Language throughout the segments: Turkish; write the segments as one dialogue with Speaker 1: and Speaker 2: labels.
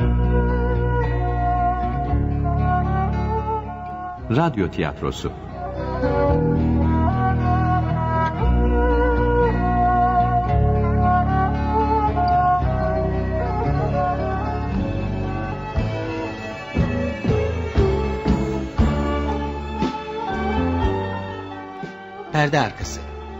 Speaker 1: Radyo tiyatrosu.
Speaker 2: Perde arkası.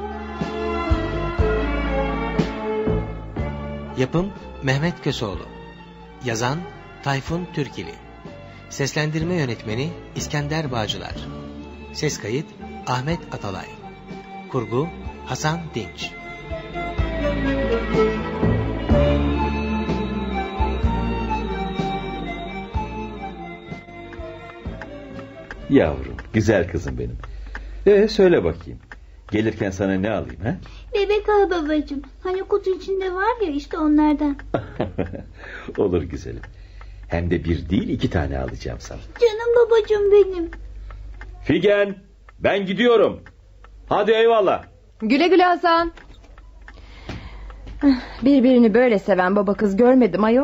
Speaker 2: Yapım Mehmet Köseoğlu. Yazan Tayfun Türkili. Seslendirme yönetmeni İskender Bağcılar. Ses kayıt Ahmet Atalay. Kurgu Hasan Dinç.
Speaker 3: Yavrum, güzel kızım benim. Söyle bakayım. Gelirken sana ne alayım ha?
Speaker 4: Bebek al babacığım. Hani kutu içinde var ya, işte onlardan.
Speaker 3: Olur güzelim. Hem de bir değil 2 tane alacağım sana.
Speaker 4: Canım babacığım benim.
Speaker 3: Figen, ben gidiyorum. Hadi eyvallah.
Speaker 5: Güle güle Hasan. Birbirini böyle seven baba kız görmedim ayol.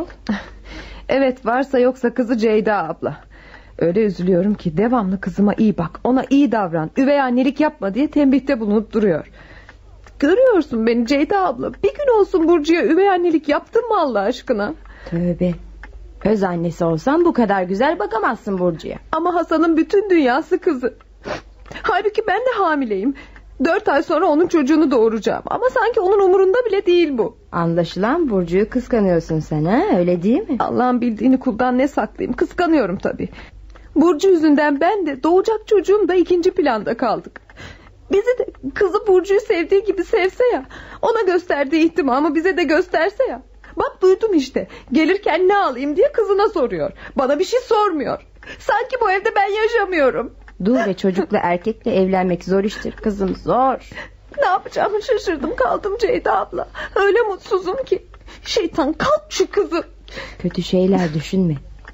Speaker 5: Evet, varsa yoksa kızı Ceyda abla. Öyle üzülüyorum ki devamlı kızıma iyi bak, ona iyi davran, üvey annelik yapma diye tembihte bulunup duruyor. Görüyorsun beni Ceyda abla, bir gün olsun Burcu'ya üvey annelik yaptın mı Allah aşkına?
Speaker 6: Tövbe. Öz annesi olsan bu kadar güzel bakamazsın Burcu'ya.
Speaker 5: Ama Hasan'ın bütün dünyası kızı. Halbuki ben de hamileyim. 4 ay sonra onun çocuğunu doğuracağım. Ama sanki onun umurunda bile değil bu.
Speaker 6: Anlaşılan Burcu'yu kıskanıyorsun sen, ha? Öyle değil mi?
Speaker 5: Allah'ın bildiğini kuldan ne saklayayım. Kıskanıyorum tabii. Burcu yüzünden ben de doğacak çocuğum da 2. planda kaldık. Bizi de kızı Burcu'yu sevdiği gibi sevse ya, ona gösterdiği ihtimamı bize de gösterse ya. Bak duydum işte, gelirken ne alayım diye kızına soruyor. Bana bir şey sormuyor. Sanki bu evde ben yaşamıyorum.
Speaker 6: Dur ve çocukla erkekle evlenmek zor iştir kızım, zor.
Speaker 5: Ne yapacağımı şaşırdım kaldım Ceyda abla. Öyle mutsuzum ki. Şeytan, kalk şu kızı.
Speaker 6: Kötü şeyler düşünme.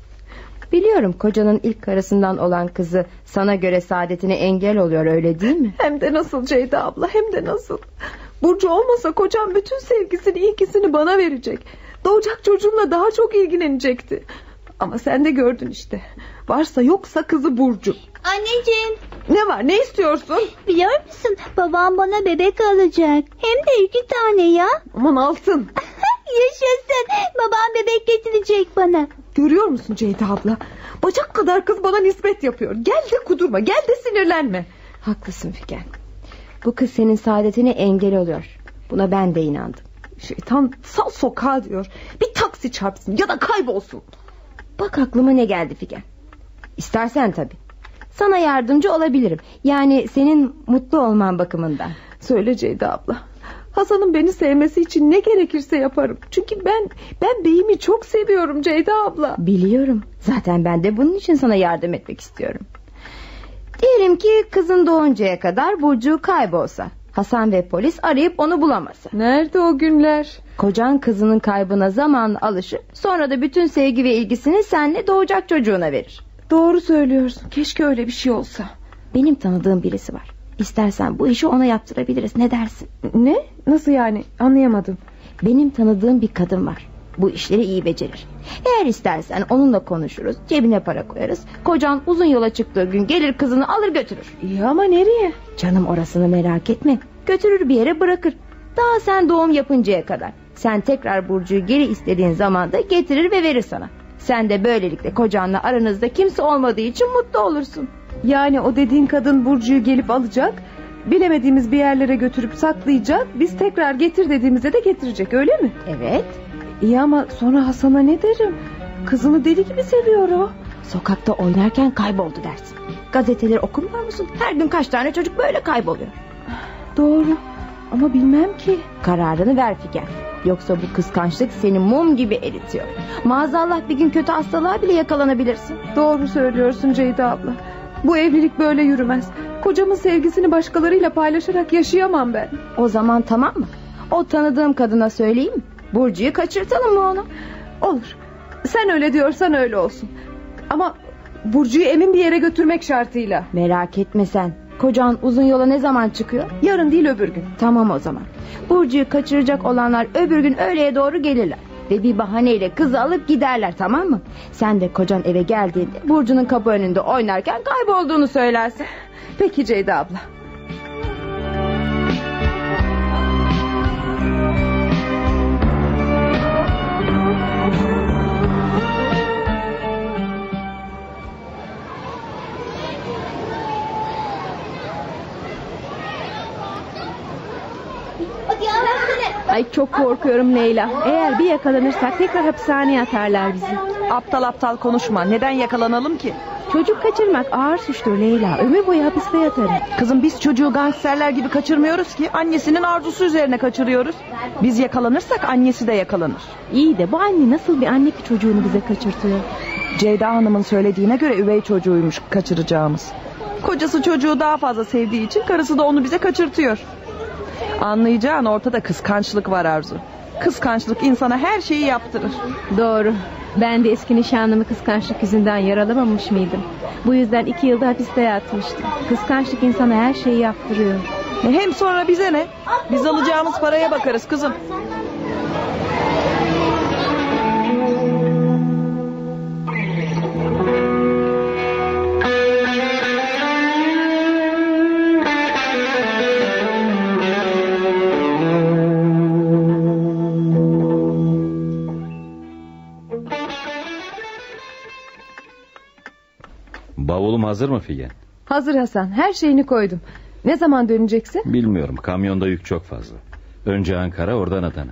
Speaker 6: Biliyorum kocanın ilk karısından olan kızı sana göre saadetine engel oluyor, öyle değil mi?
Speaker 5: Hem de nasıl Ceyda abla, hem de nasıl. Burcu olmasa kocam bütün sevgisini, ilgisini bana verecek. Doğacak çocuğumla daha çok ilgilenecekti. Ama sen de gördün işte. Varsa yoksa kızı Burcu.
Speaker 4: Anneciğim.
Speaker 5: Ne var, ne istiyorsun?
Speaker 4: Biliyor musun, babam bana bebek alacak. Hem de 2 tane ya.
Speaker 5: Aman altın.
Speaker 4: Yaşasın, babam bebek getirecek bana.
Speaker 5: Görüyor musun Ceyda abla? Bacak kadar kız bana nispet yapıyor. Gel de kudurma, gel de sinirlenme.
Speaker 6: Haklısın Figen. Bu kız senin saadetine engel oluyor. Buna ben de inandım.
Speaker 5: Şeytan, sal sokağa diyor. Bir taksi çarpsın ya da kaybolsun.
Speaker 6: Bak aklıma ne geldi Figen. İstersen tabii. Sana yardımcı olabilirim. Yani senin mutlu olman bakımından.
Speaker 5: Söyle Ceyda abla. Hasan'ın beni sevmesi için ne gerekirse yaparım. Çünkü ben beyimi çok seviyorum Ceyda abla.
Speaker 6: Biliyorum. Zaten ben de bunun için sana yardım etmek istiyorum. Diyelim ki kızın doğuncaya kadar Burcu kaybolsa. Hasan ve polis arayıp onu bulamasa.
Speaker 5: Nerede o günler?
Speaker 6: Kocan kızının kaybına zamanla alışır. Sonra da bütün sevgi ve ilgisini seninle doğacak çocuğuna verir.
Speaker 5: Doğru söylüyorsun. Keşke öyle bir şey olsa.
Speaker 6: Benim tanıdığım birisi var. İstersen bu işi ona yaptırabiliriz. Ne dersin?
Speaker 5: Ne? Nasıl yani? Anlayamadım.
Speaker 6: Benim tanıdığım bir kadın var. Bu işleri iyi becerir. Eğer istersen onunla konuşuruz. Cebine para koyarız. Kocan uzun yola çıktığı gün gelir kızını alır götürür.
Speaker 5: İyi ama nereye?
Speaker 6: Canım orasını merak etme. Götürür bir yere bırakır. Daha sen doğum yapıncaya kadar. Sen tekrar Burcu'yu geri istediğin zaman da getirir ve verir sana. Sen de böylelikle kocanla aranızda kimse olmadığı için mutlu olursun.
Speaker 5: Yani o dediğin kadın Burcu'yu gelip alacak, bilemediğimiz bir yerlere götürüp saklayacak, biz tekrar getir dediğimizde de getirecek, öyle mi?
Speaker 6: Evet.
Speaker 5: İyi ama sonra Hasan'a ne derim? Kızını deli gibi seviyor o.
Speaker 6: Sokakta oynarken kayboldu dersin. Gazeteleri okumuyor musun? Her gün kaç tane çocuk böyle kayboluyor.
Speaker 5: Doğru ama bilmem ki.
Speaker 6: Kararını ver Figen. Yoksa bu kıskançlık seni mum gibi eritiyor. Maazallah bir gün kötü hastalığa bile yakalanabilirsin.
Speaker 5: Doğru söylüyorsun Ceyda abla. Bu evlilik böyle yürümez. Kocamın sevgisini başkalarıyla paylaşarak yaşayamam ben.
Speaker 6: O zaman tamam mı? O tanıdığım kadına söyleyeyim mi? Burcu'yu kaçırtalım mı onu?
Speaker 5: Olur. Sen öyle diyorsan öyle olsun. Ama Burcu'yu emin bir yere götürmek şartıyla.
Speaker 6: Merak etme sen. Kocan uzun yola ne zaman çıkıyor?
Speaker 5: Yarın değil öbür gün.
Speaker 6: Tamam o zaman. Burcu'yu kaçıracak olanlar öbür gün öğleye doğru gelirler. Ve bir bahaneyle kızı alıp giderler, tamam mı? Sen de kocan eve geldiğinde Burcu'nun kapı önünde oynarken kaybolduğunu söylersin.
Speaker 5: Peki Ceyda abla. Ay çok korkuyorum Leyla. Eğer bir yakalanırsak tekrar hapishaneye atarlar bizi.
Speaker 7: Aptal aptal konuşma. Neden yakalanalım ki?
Speaker 5: Çocuk kaçırmak ağır suçtur Leyla. Ömür boyu hapiste yatarım.
Speaker 7: Kızım biz çocuğu gangsterler gibi kaçırmıyoruz ki. Annesinin arzusu üzerine kaçırıyoruz. Biz yakalanırsak annesi de yakalanır.
Speaker 5: İyi de bu anne nasıl bir anne ki çocuğunu bize kaçırtıyor?
Speaker 7: Ceyda Hanım'ın söylediğine göre üvey çocuğuymuş kaçıracağımız. Kocası çocuğu daha fazla sevdiği için karısı da onu bize kaçırtıyor. Anlayacağın ortada kıskançlık var Arzu. Kıskançlık insana her şeyi yaptırır.
Speaker 5: Doğru. Ben de eski nişanlımı kıskançlık yüzünden yaralamamış mıydım? Bu yüzden 2 yılda hapiste yatmıştım. Kıskançlık insana her şeyi yaptırıyor.
Speaker 7: Hem sonra bize ne? Biz alacağımız paraya bakarız kızım.
Speaker 3: Bavulum hazır mı Figen?
Speaker 5: Hazır Hasan, her şeyini koydum. Ne zaman döneceksin?
Speaker 3: Bilmiyorum, kamyonda yük çok fazla. Önce Ankara, oradan Adana.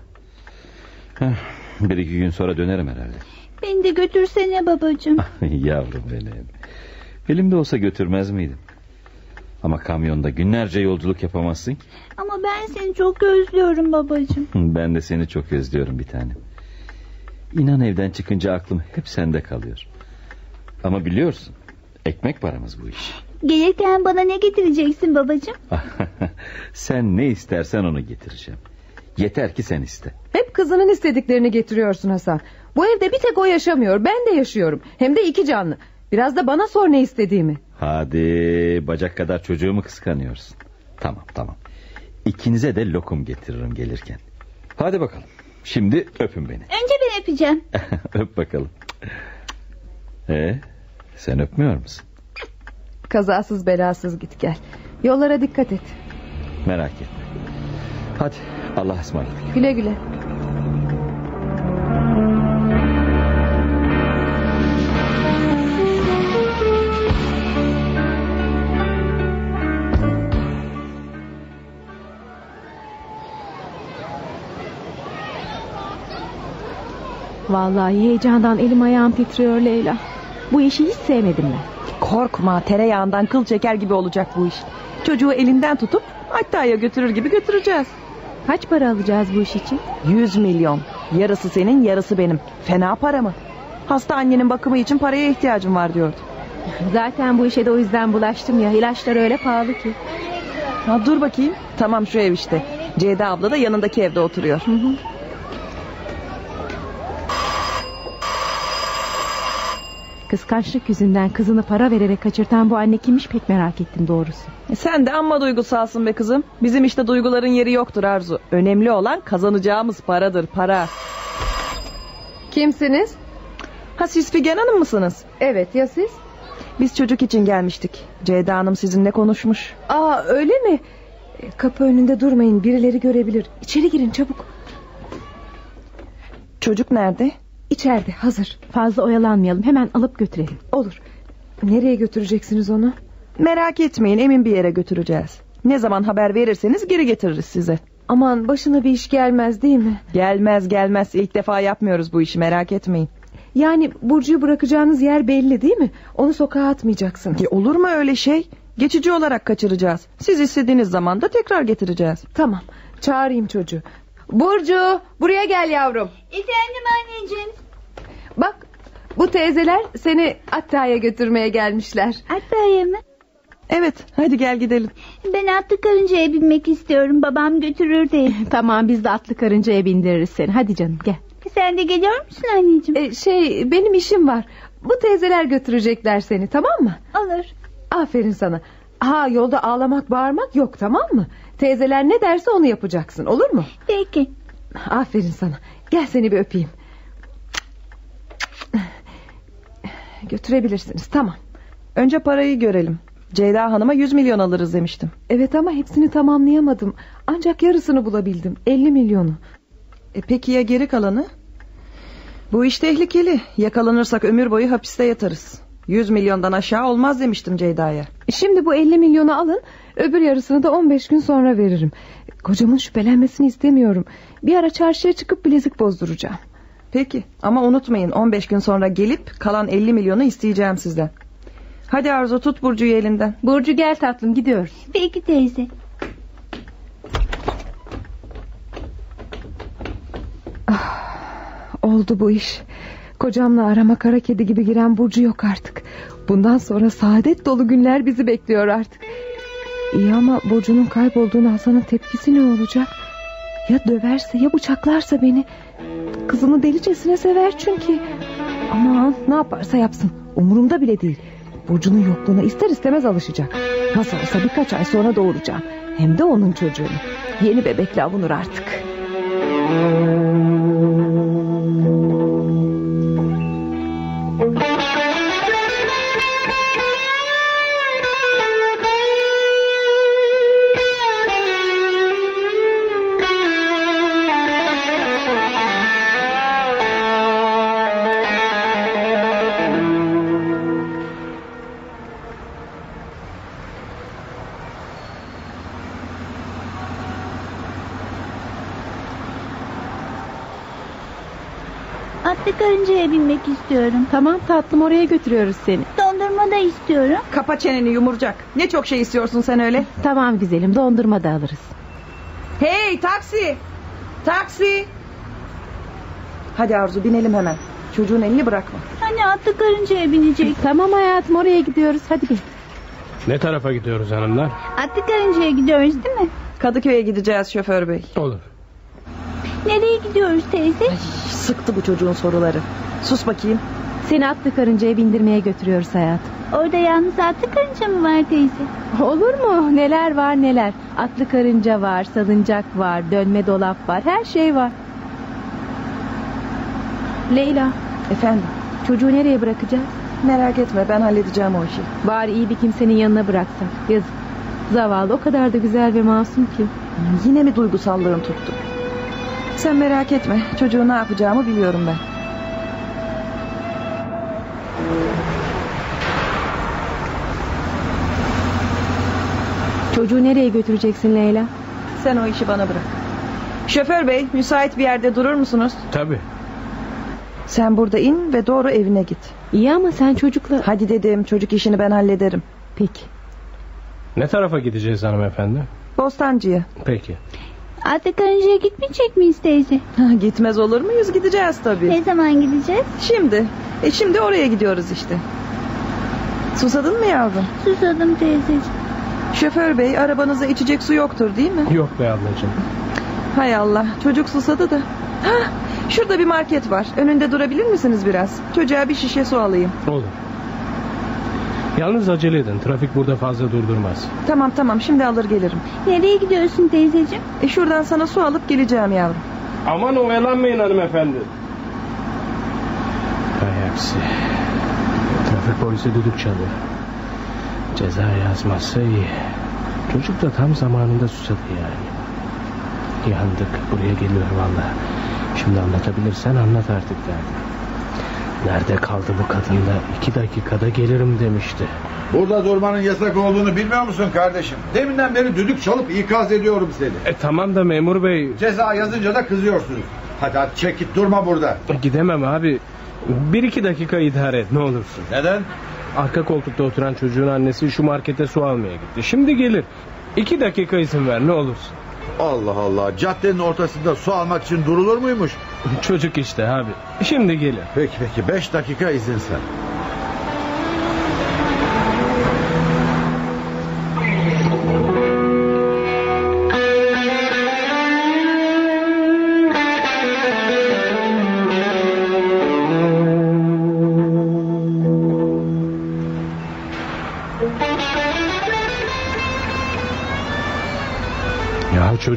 Speaker 3: 1-2 gün sonra dönerim herhalde.
Speaker 4: Beni de götürsene babacığım.
Speaker 3: Yavrum benim. Elimde olsa götürmez miydim? Ama kamyonda günlerce yolculuk yapamazsın ki.
Speaker 4: Ama ben seni çok özlüyorum babacığım.
Speaker 3: Ben de seni çok özlüyorum bir tanem. İnan evden çıkınca aklım hep sende kalıyor. Ama biliyorsun, ekmek paramız bu iş.
Speaker 4: Gelirken bana ne getireceksin babacığım?
Speaker 3: Sen ne istersen onu getireceğim. Yeter ki sen iste.
Speaker 5: Hep kızının istediklerini getiriyorsun Hasan. Bu evde bir tek o yaşamıyor, ben de yaşıyorum. Hem de 2 canlı. Biraz da bana sor ne istediğimi.
Speaker 3: Hadi, bacak kadar çocuğumu kıskanıyorsun. Tamam. İkinize de lokum getiririm gelirken. Hadi bakalım. Şimdi öpün beni.
Speaker 4: Önce ben öpeceğim.
Speaker 3: Öp bakalım. Sen öpmüyor musun?
Speaker 5: Kazasız belasız git gel. Yollara dikkat et.
Speaker 3: Merak etme. Hadi, Allah'a ısmarladık.
Speaker 5: Güle güle. Vallahi heyecandan elim ayağım titriyor Leyla. Bu işi hiç sevmedim ben.
Speaker 7: Korkma, tereyağından kıl çeker gibi olacak bu iş. Çocuğu elinden tutup Hatta'ya götürür gibi götüreceğiz.
Speaker 5: Kaç para alacağız bu iş için?
Speaker 7: 100 milyon. Yarısı senin, yarısı benim. Fena para mı? Hasta annenin bakımı için paraya ihtiyacım var diyordu.
Speaker 5: Zaten bu işe de o yüzden bulaştım ya. İlaçlar öyle pahalı ki.
Speaker 7: Dur bakayım. Tamam, şu ev işte. Ceyda abla da yanındaki evde oturuyor.
Speaker 5: Hı. Kıskançlık yüzünden kızını para vererek kaçırtan bu anne kimmiş pek merak ettim doğrusu.
Speaker 7: Sen de amma duygusalsın be kızım. Bizim işte duyguların yeri yoktur Arzu. Önemli olan kazanacağımız paradır, para.
Speaker 5: Kimsiniz?
Speaker 7: Siz Figen Hanım mısınız?
Speaker 5: Evet, ya siz?
Speaker 7: Biz çocuk için gelmiştik. Ceyda Hanım sizinle konuşmuş.
Speaker 5: Öyle mi? Kapı önünde durmayın, birileri görebilir. İçeri girin çabuk.
Speaker 7: Çocuk nerede?
Speaker 5: İçeride, hazır. Fazla oyalanmayalım, hemen alıp götürelim. Olur. Nereye götüreceksiniz onu?
Speaker 7: Merak etmeyin, emin bir yere götüreceğiz. Ne zaman haber verirseniz geri getiririz size.
Speaker 5: Aman, başına bir iş gelmez değil mi?
Speaker 7: Gelmez. İlk defa yapmıyoruz bu işi, merak etmeyin.
Speaker 5: Yani Burcu'yu bırakacağınız yer belli değil mi? Onu sokağa atmayacaksınız.
Speaker 7: Olur mu öyle şey? Geçici olarak kaçıracağız. Siz istediğiniz zaman da tekrar getireceğiz.
Speaker 5: Tamam, çağırayım çocuğu. Burcu, buraya gel yavrum.
Speaker 4: Efendim anneciğim.
Speaker 5: Bak, bu teyzeler seni Atta'ya götürmeye gelmişler.
Speaker 4: Atta'ya mı?
Speaker 7: Evet, hadi gel gidelim.
Speaker 4: Ben atlı karıncaya binmek istiyorum. Babam götürür de.
Speaker 5: Tamam, biz de atlı karıncaya bindiririz seni. Hadi canım, gel.
Speaker 4: Sen de geliyor musun anneciğim?
Speaker 5: Benim işim var. Bu teyzeler götürecekler seni, tamam mı?
Speaker 4: Olur.
Speaker 5: Aferin sana. Yolda ağlamak bağırmak yok, tamam mı? Teyzeler ne derse onu yapacaksın, olur mu?
Speaker 4: Peki.
Speaker 5: Aferin sana. Gel seni bir öpeyim. götürebilirsiniz, tamam.
Speaker 7: Önce parayı görelim. Ceyda Hanım'a 100 milyon alırız demiştim.
Speaker 5: Evet ama hepsini tamamlayamadım. Ancak yarısını bulabildim, 50 milyonu.
Speaker 7: Peki ya geri kalanı? Bu iş tehlikeli. Yakalanırsak ömür boyu hapiste yatarız. 100 milyondan aşağı olmaz demiştim Ceyda'ya.
Speaker 5: Şimdi bu 50 milyonu alın, öbür yarısını da 15 gün sonra veririm. Kocamın şüphelenmesini istemiyorum. Bir ara çarşıya çıkıp bilezik bozduracağım.
Speaker 7: Peki ama unutmayın, 15 gün sonra gelip kalan 50 milyonu isteyeceğim sizden. Hadi Arzu, tut Burcu'yu elinden.
Speaker 5: Burcu gel tatlım, gidiyoruz.
Speaker 4: Peki teyze.
Speaker 5: Oldu bu iş. Kocamla arama kara kedi gibi giren Burcu yok artık. Bundan sonra saadet dolu günler bizi bekliyor artık. İyi ama Burcu'nun kaybolduğunu Hasan'ın tepkisi ne olacak? Ya döverse, ya bıçaklarsa beni? Kızını delicesine sever çünkü. Aman ne yaparsa yapsın, umurumda bile değil. Burcu'nun yokluğuna ister istemez alışacak. Nasıl olsa birkaç ay sonra doğuracağım. Hem de onun çocuğunu. Yeni bebekle avunur artık.
Speaker 4: Atlı karıncaya binmek istiyorum.
Speaker 5: Tamam tatlım, oraya götürüyoruz seni.
Speaker 4: Dondurma da istiyorum.
Speaker 7: Kapa çeneni yumurcak. Ne çok şey istiyorsun sen öyle.
Speaker 5: Tamam güzelim, dondurma da alırız.
Speaker 7: Hey taksi! Taksi! Hadi Arzu, binelim hemen. Çocuğun elini bırakma.
Speaker 4: Hani atlı karıncaya binecek.
Speaker 5: Tamam hayatım, oraya gidiyoruz, hadi bin.
Speaker 8: Ne tarafa gidiyoruz hanımlar?
Speaker 4: Atlı karıncaya gidiyoruz değil mi?
Speaker 7: Kadıköy'e gideceğiz şoför bey.
Speaker 8: Olur.
Speaker 4: Nereye gidiyoruz teyze?
Speaker 7: Sıktı bu çocuğun soruları. Sus bakayım.
Speaker 5: Seni atlı karıncaya bindirmeye götürüyoruz hayatım.
Speaker 4: Orada yalnız atlı karınca mı var teyze?
Speaker 5: Olur mu? Neler var neler. Atlı karınca var, salıncak var, dönme dolap var, her şey var. Leyla,
Speaker 7: Efendim?
Speaker 5: çocuğu nereye bırakacağız?
Speaker 7: Merak etme, ben halledeceğim o işi.
Speaker 5: Bari iyi bir kimsenin yanına bıraksak. Yazık. Zavallı o kadar da güzel ve masum ki.
Speaker 7: Yine mi duygusallığın tuttu? Sen merak etme, çocuğu ne yapacağımı biliyorum ben.
Speaker 5: Çocuğu nereye götüreceksin Leyla?
Speaker 7: Sen o işi bana bırak. Şoför bey, müsait bir yerde durur musunuz?
Speaker 8: Tabii.
Speaker 7: Sen burada in ve doğru evine git.
Speaker 5: İyi ama sen çocukla...
Speaker 7: Hadi dedim, çocuk işini ben hallederim.
Speaker 5: Peki.
Speaker 8: Ne tarafa gideceğiz hanımefendi?
Speaker 7: Bostancı'ya.
Speaker 8: Peki.
Speaker 4: Atlı karıncaya gitmeyecek miyiz teyze?
Speaker 7: Gitmez olur muyuz? Gideceğiz tabii.
Speaker 4: Ne zaman gideceğiz?
Speaker 7: Şimdi. Şimdi oraya gidiyoruz işte. Susadın mı yavrum?
Speaker 4: Susadım teyzeciğim.
Speaker 7: Şoför bey, arabanızda içecek su yoktur değil mi?
Speaker 8: Yok be ablacığım.
Speaker 7: Hay Allah, çocuk susadı da. Hah, şurada bir market var. Önünde durabilir misiniz biraz? Çocuğa bir şişe su alayım.
Speaker 8: Olur. Yalnız acele edin. Trafik burada fazla durdurmaz.
Speaker 7: Tamam, şimdi alır gelirim.
Speaker 4: Nereye gidiyorsun teyzeciğim?
Speaker 7: Şuradan sana su alıp geleceğim yavrum.
Speaker 8: Aman oyalanmayın hanımefendi. Hay aksi. Trafik polisi düdük çalıyor. Ceza yazmazsa iyi. Çocuk da tam zamanında susadı yani. Yandık. Buraya geliyor vallahi. Şimdi anlatabilirsen anlat artık derdim. Nerede kaldı bu kadın da 2 dakikada gelirim demişti.
Speaker 9: Burada durmanın yasak olduğunu bilmiyor musun kardeşim? Deminden beri düdük çalıp ikaz ediyorum seni.
Speaker 8: Tamam da memur bey.
Speaker 9: Ceza yazınca da kızıyorsunuz. Hadi çek git, durma burada.
Speaker 8: Gidemem abi. 1-2 dakika idare et ne olursun.
Speaker 9: Neden?
Speaker 8: Arka koltukta oturan çocuğun annesi şu markete su almaya gitti. Şimdi gelir. 2 dakika izin ver ne olursun.
Speaker 9: Allah Allah, caddenin ortasında su almak için durulur muymuş?
Speaker 8: Çocuk işte abi. Şimdi gelir.
Speaker 9: Peki 5 dakika izin sen.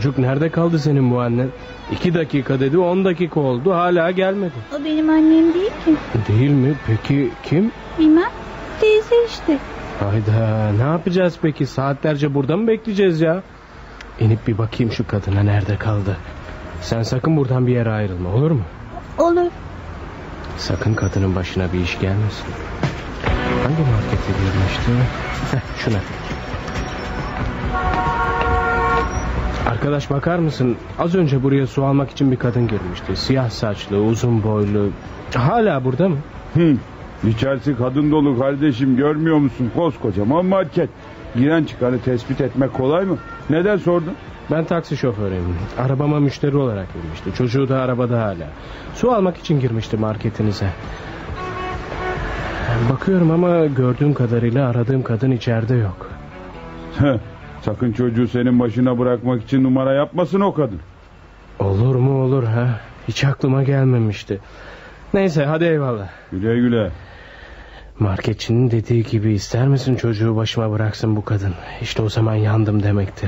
Speaker 8: Çocuk nerede kaldı senin bu annen? 2 dakika dedi, 10 dakika oldu, hala gelmedi.
Speaker 4: O benim annem değil ki.
Speaker 8: Değil mi? Peki kim?
Speaker 4: Bilmem. Teyze işte.
Speaker 8: Hayda, ne yapacağız peki? Saatlerce burada mı bekleyeceğiz ya? İnip bir bakayım şu kadına nerede kaldı. Sen sakın buradan bir yere ayrılma, olur mu?
Speaker 4: Olur.
Speaker 8: Sakın kadının başına bir iş gelmesin. Hangi markete girmişti? Şuna. Arkadaş bakar mısın? Az önce buraya su almak için bir kadın girmişti. Siyah saçlı, uzun boylu. Hala burada mı?
Speaker 10: İçerisi kadın dolu kardeşim, görmüyor musun? Koskocaman market. Giren çıkanı tespit etmek kolay mı? Neden sordun?
Speaker 8: Ben taksi şoförüyüm. Arabama müşteri olarak girmişti. Çocuğu da arabada hala. Su almak için girmişti marketinize. Bakıyorum ama gördüğüm kadarıyla aradığım kadın içeride yok.
Speaker 10: Sakın çocuğu senin başına bırakmak için numara yapmasın o kadın.
Speaker 8: Olur mu olur ha? Hiç aklıma gelmemişti. Neyse hadi eyvallah.
Speaker 10: Güle güle.
Speaker 8: Marketçinin dediği gibi ister misin çocuğu başıma bıraksın bu kadın? İşte o zaman yandım demektir.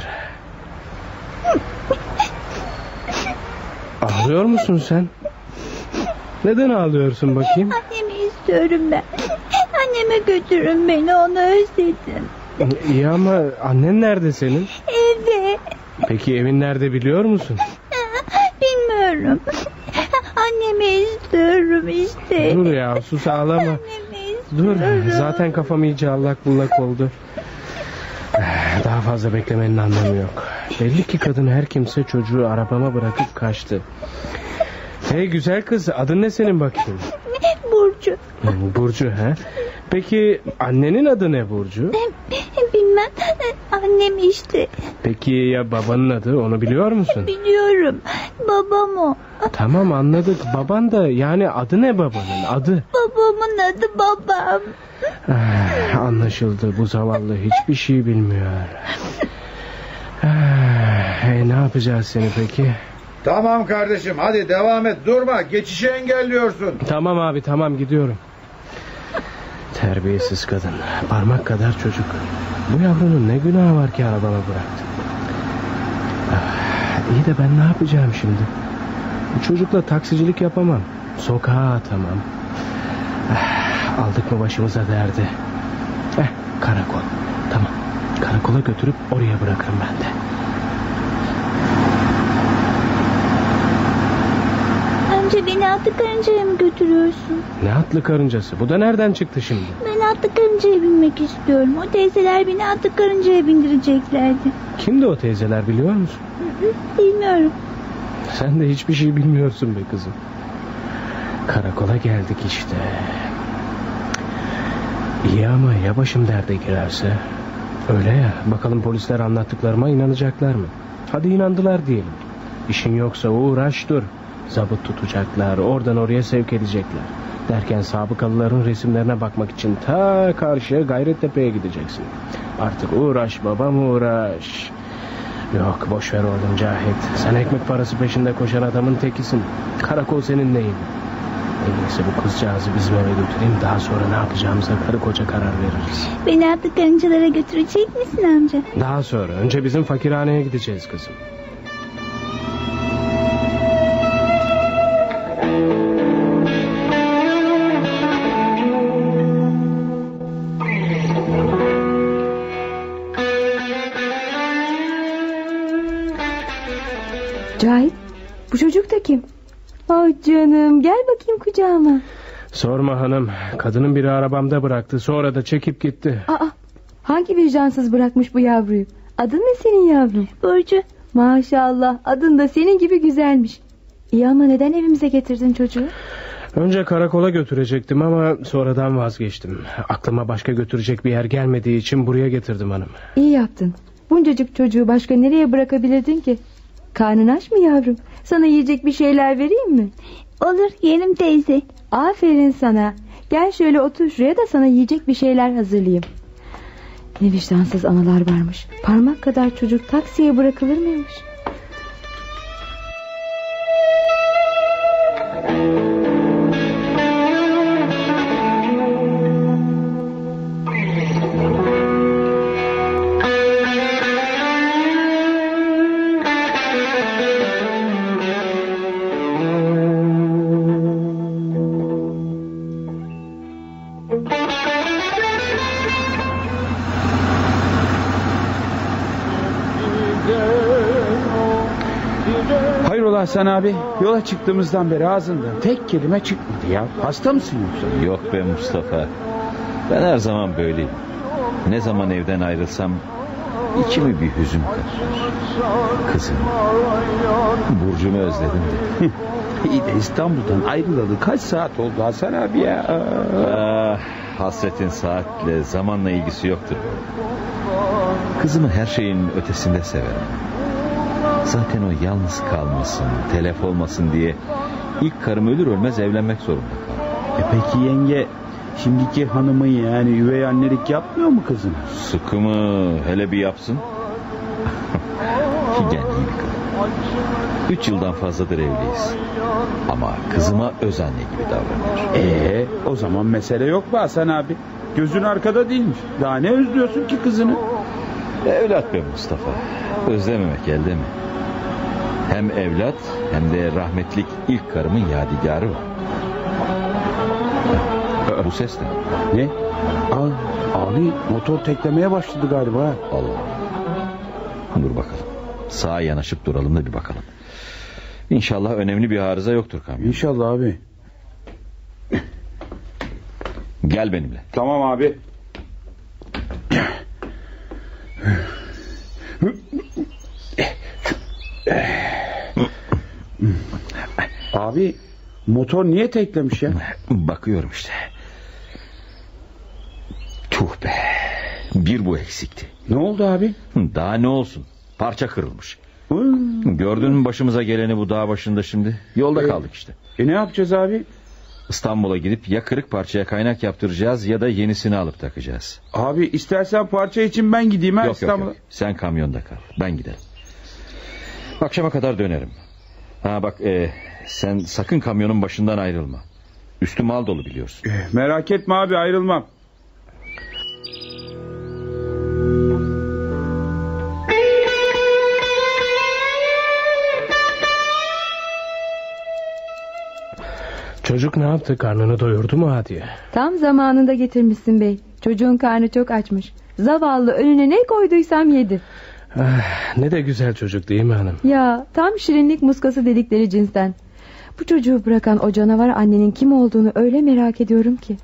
Speaker 8: Ağlıyor musun sen? Neden ağlıyorsun bakayım?
Speaker 4: Annemi istiyorum ben. Anneme götürün beni, onu özledim.
Speaker 8: İyi ama annen nerede senin?
Speaker 4: Evde.
Speaker 8: Peki evin nerede biliyor musun?
Speaker 4: Bilmiyorum. Annemi istiyorum işte.
Speaker 8: Dur ya, sus, ağlama. Dur, zaten kafam iyice allak bullak oldu. Daha fazla beklemenin anlamı yok. Belli ki kadın her kimse çocuğu arabama bırakıp kaçtı. Hey güzel kız, adın ne senin bakayım?
Speaker 4: Burcu.
Speaker 8: Burcu ha? Peki annenin adı ne Burcu?
Speaker 4: Bilmem, annem işte.
Speaker 8: Peki ya babanın adı, onu biliyor musun?
Speaker 4: Biliyorum, babam o.
Speaker 8: Tamam anladık, baban da, yani adı ne babanın adı?
Speaker 4: Babamın adı babam.
Speaker 8: Anlaşıldı, bu zavallı hiçbir şey bilmiyor. Ne yapacağız seni peki?
Speaker 9: Tamam kardeşim, hadi devam et, durma, geçişi engelliyorsun.
Speaker 8: Tamam abi, tamam, gidiyorum. Terbiyesiz kadın, parmak kadar çocuk. Bu yavrunun ne günahı var ki arabama bıraktı? İyi de ben ne yapacağım şimdi? Bu çocukla taksicilik yapamam, sokağa atamam. Aldık mı başımıza derdi. Karakol. Tamam, karakola götürüp oraya bırakırım ben de.
Speaker 4: Amca, beni atlı karıncaya mı götürüyorsun?
Speaker 8: Ne atlı karıncası? Bu da nereden çıktı şimdi?
Speaker 4: Ben atlı karıncaya binmek istiyorum. O teyzeler beni atlı karıncaya bindireceklerdi.
Speaker 8: Kimdi o teyzeler, biliyor musun?
Speaker 4: Bilmiyorum.
Speaker 8: Sen de hiçbir şey bilmiyorsun be kızım. Karakola geldik işte. İyi ama ya başım derde girerse? Öyle ya, bakalım polisler anlattıklarıma inanacaklar mı? Hadi inandılar diyelim. İşin yoksa uğraş dur. Zabıt tutacaklar, oradan oraya sevk edecekler. Derken sabıkalıların resimlerine bakmak için ta karşıya Gayrettepe'ye gideceksin. Artık uğraş babam, uğraş. Yok, boşver oğlum Cahit. Sen ekmek parası peşinde koşan adamın tekisin. Karakol senin neyin? En iyisi bu kızcağızı bizim eve götüreyim. Daha sonra ne yapacağımıza karı koca karar veririz.
Speaker 4: Beni atlı karıncalara götürecek misin amca?
Speaker 8: Daha sonra, önce bizim fakirhaneye gideceğiz kızım.
Speaker 6: Cahit, bu çocuk da kim? Oh canım, gel bakayım kucağıma.
Speaker 8: Sorma hanım, kadının biri arabamda bıraktı, sonra da çekip gitti.
Speaker 6: Hangi vicdansız bırakmış bu yavruyu? Adın ne senin yavrum?
Speaker 4: Burcu.
Speaker 6: Maşallah, adın da senin gibi güzelmiş. İyi ama neden evimize getirdin çocuğu?
Speaker 8: Önce karakola götürecektim ama sonradan vazgeçtim. Aklıma başka götürecek bir yer gelmediği için buraya getirdim hanım.
Speaker 6: İyi yaptın. Buncacık çocuğu başka nereye bırakabilirdin ki? Karnın aç mı yavrum? Sana yiyecek bir şeyler vereyim mi?
Speaker 4: Olur, yerim teyze.
Speaker 6: Aferin sana. Gel şöyle otur şuraya da sana yiyecek bir şeyler hazırlayayım. Ne vicdansız analar varmış. Parmak kadar çocuk taksiye bırakılır mıymış?
Speaker 10: Hasan abi, yola çıktığımızdan beri ağzından tek kelime çıkmadı ya. Hasta mısın yoksa?
Speaker 3: Yok be Mustafa. Ben her zaman böyleyim. Ne zaman evden ayrılsam içimi bir hüzün kaçırır. Kızım, Burcu'mu özledim de.
Speaker 10: İyi de İstanbul'dan ayrılalı kaç saat oldu Hasan abi ya?
Speaker 3: Hasretin saatle, zamanla ilgisi yoktur. Kızımı her şeyin ötesinde severim. Zaten o yalnız kalmasın, telef olmasın diye ilk karım ölür ölmez evlenmek zorunda kaldım.
Speaker 10: Peki yenge, şimdiki hanımı yani üvey annelik yapmıyor mu kızım?
Speaker 3: Sıkı mı? Hele bir yapsın. Figen iyi bir kadın. 3 yıldan fazladır evliyiz. Ama kızıma öz anne gibi davranıyor.
Speaker 10: O zaman mesele yok mu Hasan abi? Gözün arkada değilmiş. Daha ne özlüyorsun ki kızını?
Speaker 3: Evlat be Mustafa. Özlememek elde mi? Hem evlat hem de rahmetlik ilk karımın yadigarı var. Bu ses ne?
Speaker 10: Ne? Abi motor teklemeye başladı galiba.
Speaker 3: Allah. Dur bakalım. Sağa yanaşıp duralım da bir bakalım. İnşallah önemli bir arıza yoktur kamyon.
Speaker 10: İnşallah abi.
Speaker 3: Gel benimle.
Speaker 10: Tamam abi. Abi motor niye teklemiş ya?
Speaker 3: Bakıyorum işte. Tuh be. Bir bu eksikti.
Speaker 10: Ne oldu abi?
Speaker 3: Daha ne olsun? Parça kırılmış. Gördün mü başımıza geleni bu dağ başında şimdi? Yolda kaldık işte.
Speaker 10: Ne yapacağız abi?
Speaker 3: İstanbul'a gidip ya kırık parçaya kaynak yaptıracağız ya da yenisini alıp takacağız.
Speaker 10: Abi istersen parça için ben gideyim ha İstanbul'a.
Speaker 3: Yok. Sen kamyonda kal. Ben giderim. Akşama kadar dönerim. Ha bak sen sakın kamyonun başından ayrılma. Üstü mal dolu biliyorsun.
Speaker 10: Merak etme abi, ayrılmam.
Speaker 8: Çocuk ne yaptı? Karnını doyurdu mu Hadiye?
Speaker 6: Tam zamanında getirmişsin bey. Çocuğun karnı çok açmış. Zavallı önüne ne koyduysam yedi.
Speaker 8: Ne de güzel çocuk değil mi hanım?
Speaker 6: Ya tam şirinlik muskası dedikleri cinsten. Bu çocuğu bırakan o canavar annenin kim olduğunu öyle merak ediyorum ki.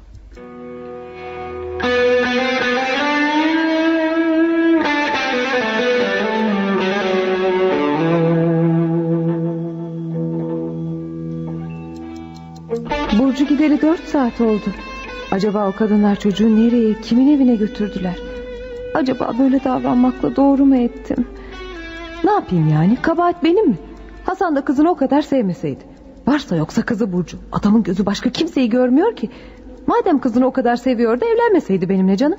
Speaker 6: Burcu gideli 4 saat oldu. Acaba o kadınlar çocuğu nereye, kimin evine götürdüler? Acaba böyle davranmakla doğru mu ettim? Ne yapayım yani? Kabahat benim mi? Hasan da kızını o kadar sevmeseydi. Varsa yoksa kızı Burcu. Adamın gözü başka kimseyi görmüyor ki. Madem kızını o kadar seviyordu, evlenmeseydi benimle canım.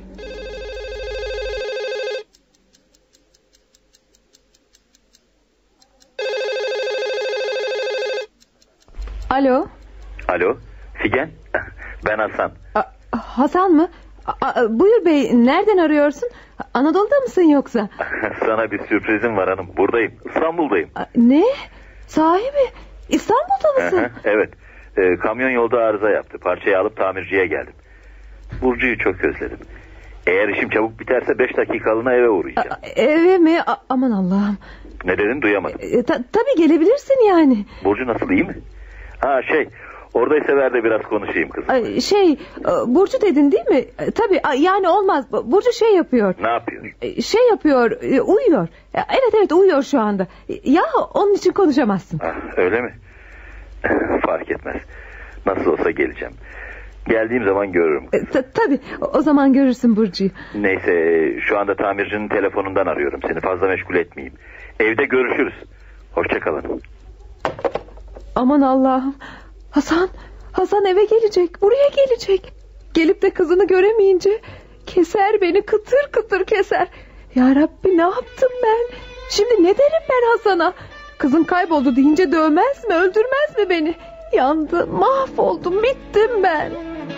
Speaker 6: Alo.
Speaker 3: Alo, Figen. Ben Hasan.
Speaker 6: Hasan mı? Buyur bey, nereden arıyorsun? Anadolu'da mısın yoksa?
Speaker 3: Sana bir sürprizim var hanım. Buradayım, İstanbul'dayım.
Speaker 6: Ne? Sahi mi? İstanbul'da mısın?
Speaker 3: Evet. Kamyon yolda arıza yaptı. Parçayı alıp tamirciye geldim. Burcu'yu çok özledim. Eğer işim çabuk biterse 5 dakikalığına eve uğrayacağım.
Speaker 6: Eve mi? Aman Allah'ım.
Speaker 3: Ne dedin, duyamadım.
Speaker 6: Tabii gelebilirsin yani.
Speaker 3: Burcu nasıl, iyi mi? Oradaysa ver de biraz konuşayım kızım.
Speaker 6: Burcu dedin değil mi? Tabii yani olmaz. Burcu şey yapıyor.
Speaker 3: Ne yapıyor?
Speaker 6: Şey yapıyor, uyuyor. Evet uyuyor şu anda. Ya onun için konuşamazsın.
Speaker 3: Öyle mi? Fark etmez. Nasıl olsa geleceğim. Geldiğim zaman görürüm.
Speaker 6: Tabii o zaman görürsün Burcu'yu.
Speaker 3: Neyse, şu anda tamircinin telefonundan arıyorum. Seni fazla meşgul etmeyeyim. Evde görüşürüz. Hoşça kalın.
Speaker 6: Aman Allah'ım. Hasan eve gelecek, buraya gelecek. Gelip de kızını göremeyince keser beni, kıtır kıtır keser. Ya Rabbi, ne yaptım ben? Şimdi ne derim ben Hasan'a? Kızın kayboldu deyince dövmez mi, öldürmez mi beni? Yandım, mahvoldum, bittim ben.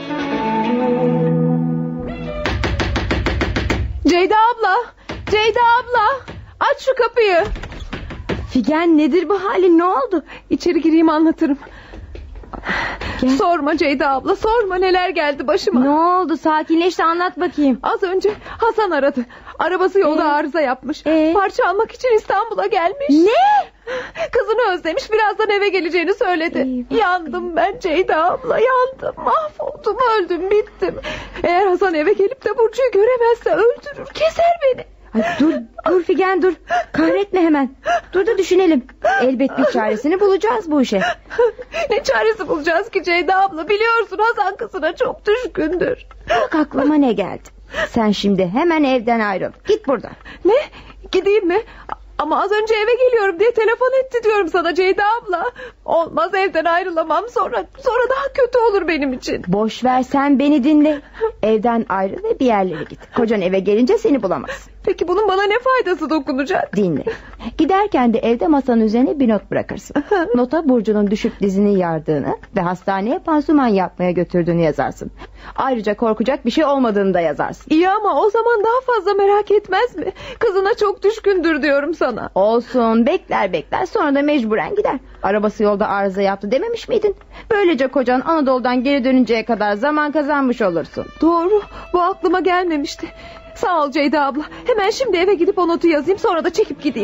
Speaker 6: Ceyda abla, aç şu kapıyı.
Speaker 5: Figen, nedir bu halin, ne oldu?
Speaker 6: İçeri gireyim, anlatırım. Gel. Sorma Ceyda abla, sorma neler geldi başıma.
Speaker 5: Ne oldu, sakinleş de anlat bakayım.
Speaker 6: Az önce Hasan aradı. Arabası yolda arıza yapmış. Parça almak için İstanbul'a gelmiş.
Speaker 5: Ne? Kızını özlemiş, birazdan eve geleceğini söyledi.
Speaker 6: Eyvah.
Speaker 5: Yandım ben Ceyda abla, yandım. Mahvoldum, öldüm, bittim. Eğer Hasan eve gelip de Burcu'yu göremezse öldürür, keser beni.
Speaker 6: Ay, dur Figen, dur. Kahretme hemen. Dur da düşünelim. Elbet bir çaresini bulacağız bu işe.
Speaker 5: Ne çaresi bulacağız ki Ceyda abla? Biliyorsun Hasan kızına çok düşkündür.
Speaker 6: Bak aklıma ne geldi. Sen şimdi hemen evden ayrıl. Git buradan.
Speaker 5: Ne? Gideyim mi? Ama az önce eve geliyorum diye telefon etti diyorum sana Ceyda abla. Olmaz, evden ayrılamam, sonra daha kötü olur benim için.
Speaker 6: Boş ver, sen beni dinle. Evden ayrıl ve bir yerlere git. Kocan eve gelince seni bulamaz.
Speaker 5: Peki bunun bana ne faydası dokunacak?
Speaker 6: Dinle. Giderken de evde masanın üzerine bir not bırakırsın. Nota Burcu'nun düşüp dizini yardığını ve hastaneye pansuman yapmaya götürdüğünü yazarsın. Ayrıca korkacak bir şey olmadığını da yazarsın.
Speaker 5: İyi ama o zaman daha fazla merak etmez mi? Kızına çok düşkündür diyorum sana.
Speaker 6: Olsun, bekler sonra da mecburen gider. Arabası yolda arıza yaptı dememiş miydin? Böylece kocan Anadolu'dan geri dönünceye kadar zaman kazanmış olursun.
Speaker 5: Doğru, bu aklıma gelmemişti. Sağ ol Ceyda abla. Hemen şimdi eve gidip o notu yazayım, sonra da çekip gideyim.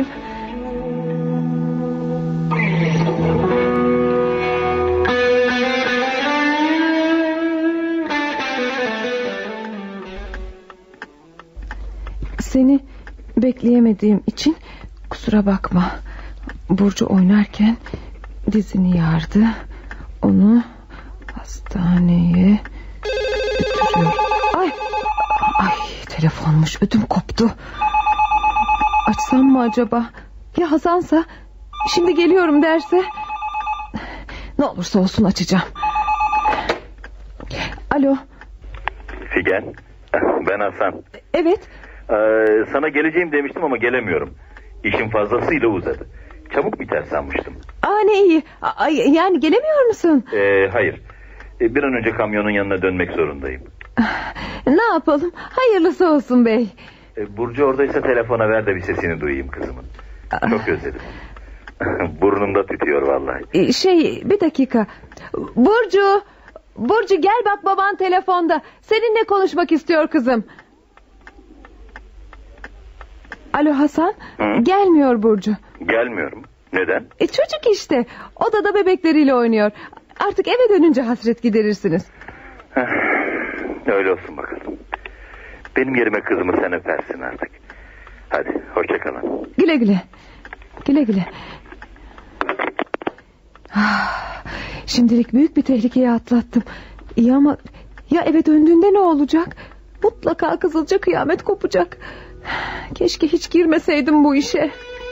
Speaker 5: Seni bekleyemediğim için kusura bakma. Burcu oynarken dizini yardı. Onu hastaneye götürüyor. Ay, telefonmuş, ödüm koptu. Açsam mı acaba? Ya Hasan'sa? Şimdi geliyorum derse? Ne olursa olsun açacağım. Alo.
Speaker 3: Figen, ben Hasan.
Speaker 5: Evet.
Speaker 3: Sana geleceğim demiştim ama gelemiyorum. İşim fazlasıyla uzadı. Çabuk biter sanmıştım.
Speaker 5: Ne iyi. Yani gelemiyor musun?
Speaker 3: Hayır. Bir an önce kamyonun yanına dönmek zorundayım.
Speaker 5: Ne yapalım? Hayırlısı olsun bey.
Speaker 3: Burcu oradaysa telefona ver de bir sesini duyayım kızımın. Çok özledim. Burnumda tütüyor vallahi.
Speaker 5: Bir dakika. Burcu gel bak, baban telefonda. Seninle konuşmak istiyor kızım. Alo Hasan. Hı? Gelmiyor Burcu.
Speaker 3: Gelmiyorum. Neden?
Speaker 5: Çocuk işte. Odada bebekleriyle oynuyor. Artık eve dönünce hasret giderirsiniz.
Speaker 3: Öyle olsun bakalım. Benim yerime kızımı sen öpersin artık. Hadi hoşça kalın.
Speaker 5: Güle güle. Güle güle. Şimdilik büyük bir tehlikeyi atlattım. İyi ama ya eve döndüğünde ne olacak? Mutlaka Kızılca kıyamet kopacak. Keşke hiç girmeseydim bu işe.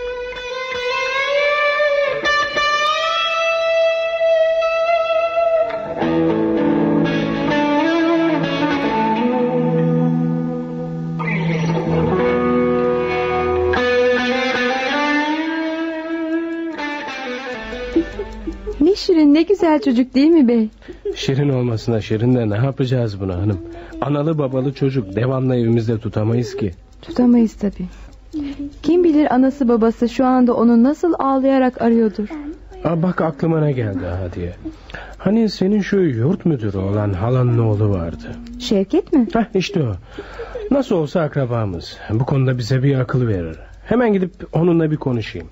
Speaker 5: Ne şirin, ne güzel çocuk değil mi bey?
Speaker 8: Şirin olmasına şirin de ne yapacağız buna hanım? Analı babalı çocuk, devamlı evimizde tutamayız ki.
Speaker 5: Tutamayız tabii. Kim bilir anası babası şu anda onu nasıl ağlayarak arıyordur.
Speaker 8: Bak aklıma ne geldi Hadiye. Hani senin şu yurt müdürü olan halanın oğlu vardı.
Speaker 5: Şevket mi?
Speaker 8: İşte o. Nasıl olsa akrabamız. Bu konuda bize bir akıl verir. Hemen gidip onunla bir konuşayım.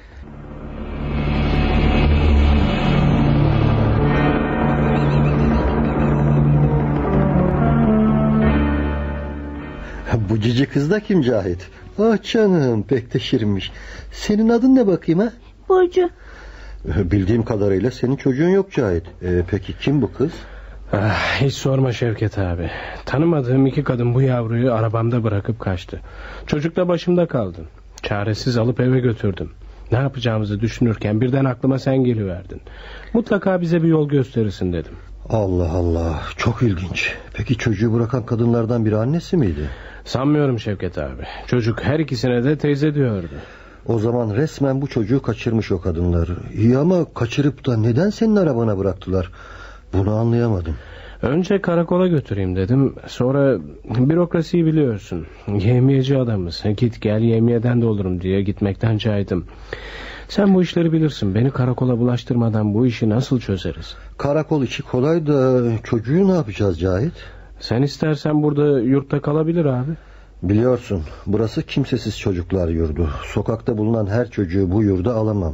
Speaker 11: Bu cici kız da kim Cahit? Ah canım, pek de şirinmiş. Senin adın ne bakayım ha?
Speaker 4: Burcu.
Speaker 11: Bildiğim kadarıyla senin çocuğun yok Cahit. Peki kim bu kız?
Speaker 8: Hiç sorma Şevket abi. Tanımadığım 2 kadın bu yavruyu arabamda bırakıp kaçtı. Çocuk da başımda kaldı. Çaresiz alıp eve götürdüm. Ne yapacağımızı düşünürken birden aklıma sen geliverdin. Mutlaka bize bir yol gösterirsin dedim.
Speaker 11: Allah Allah, çok ilginç. Peki çocuğu bırakan kadınlardan biri annesi miydi?
Speaker 8: Sanmıyorum Şevket abi. Çocuk her ikisine de teyze diyordu.
Speaker 11: O zaman resmen bu çocuğu kaçırmış o kadınlar. İyi ama kaçırıp da neden senin arabana bıraktılar? Bunu anlayamadım.
Speaker 8: Önce karakola götüreyim dedim. Sonra bürokrasiyi biliyorsun. Yevmiyeci adamız. Git gel yevmiyeden de olurum diye gitmekten caydım. Sen bu işleri bilirsin. Beni karakola bulaştırmadan bu işi nasıl çözeriz?
Speaker 11: Karakol işi kolay da çocuğu ne yapacağız Cahit?
Speaker 8: Sen istersen burada yurtta kalabilir abi.
Speaker 11: Biliyorsun burası kimsesiz çocuklar yurdu. Sokakta bulunan her çocuğu bu yurda alamam.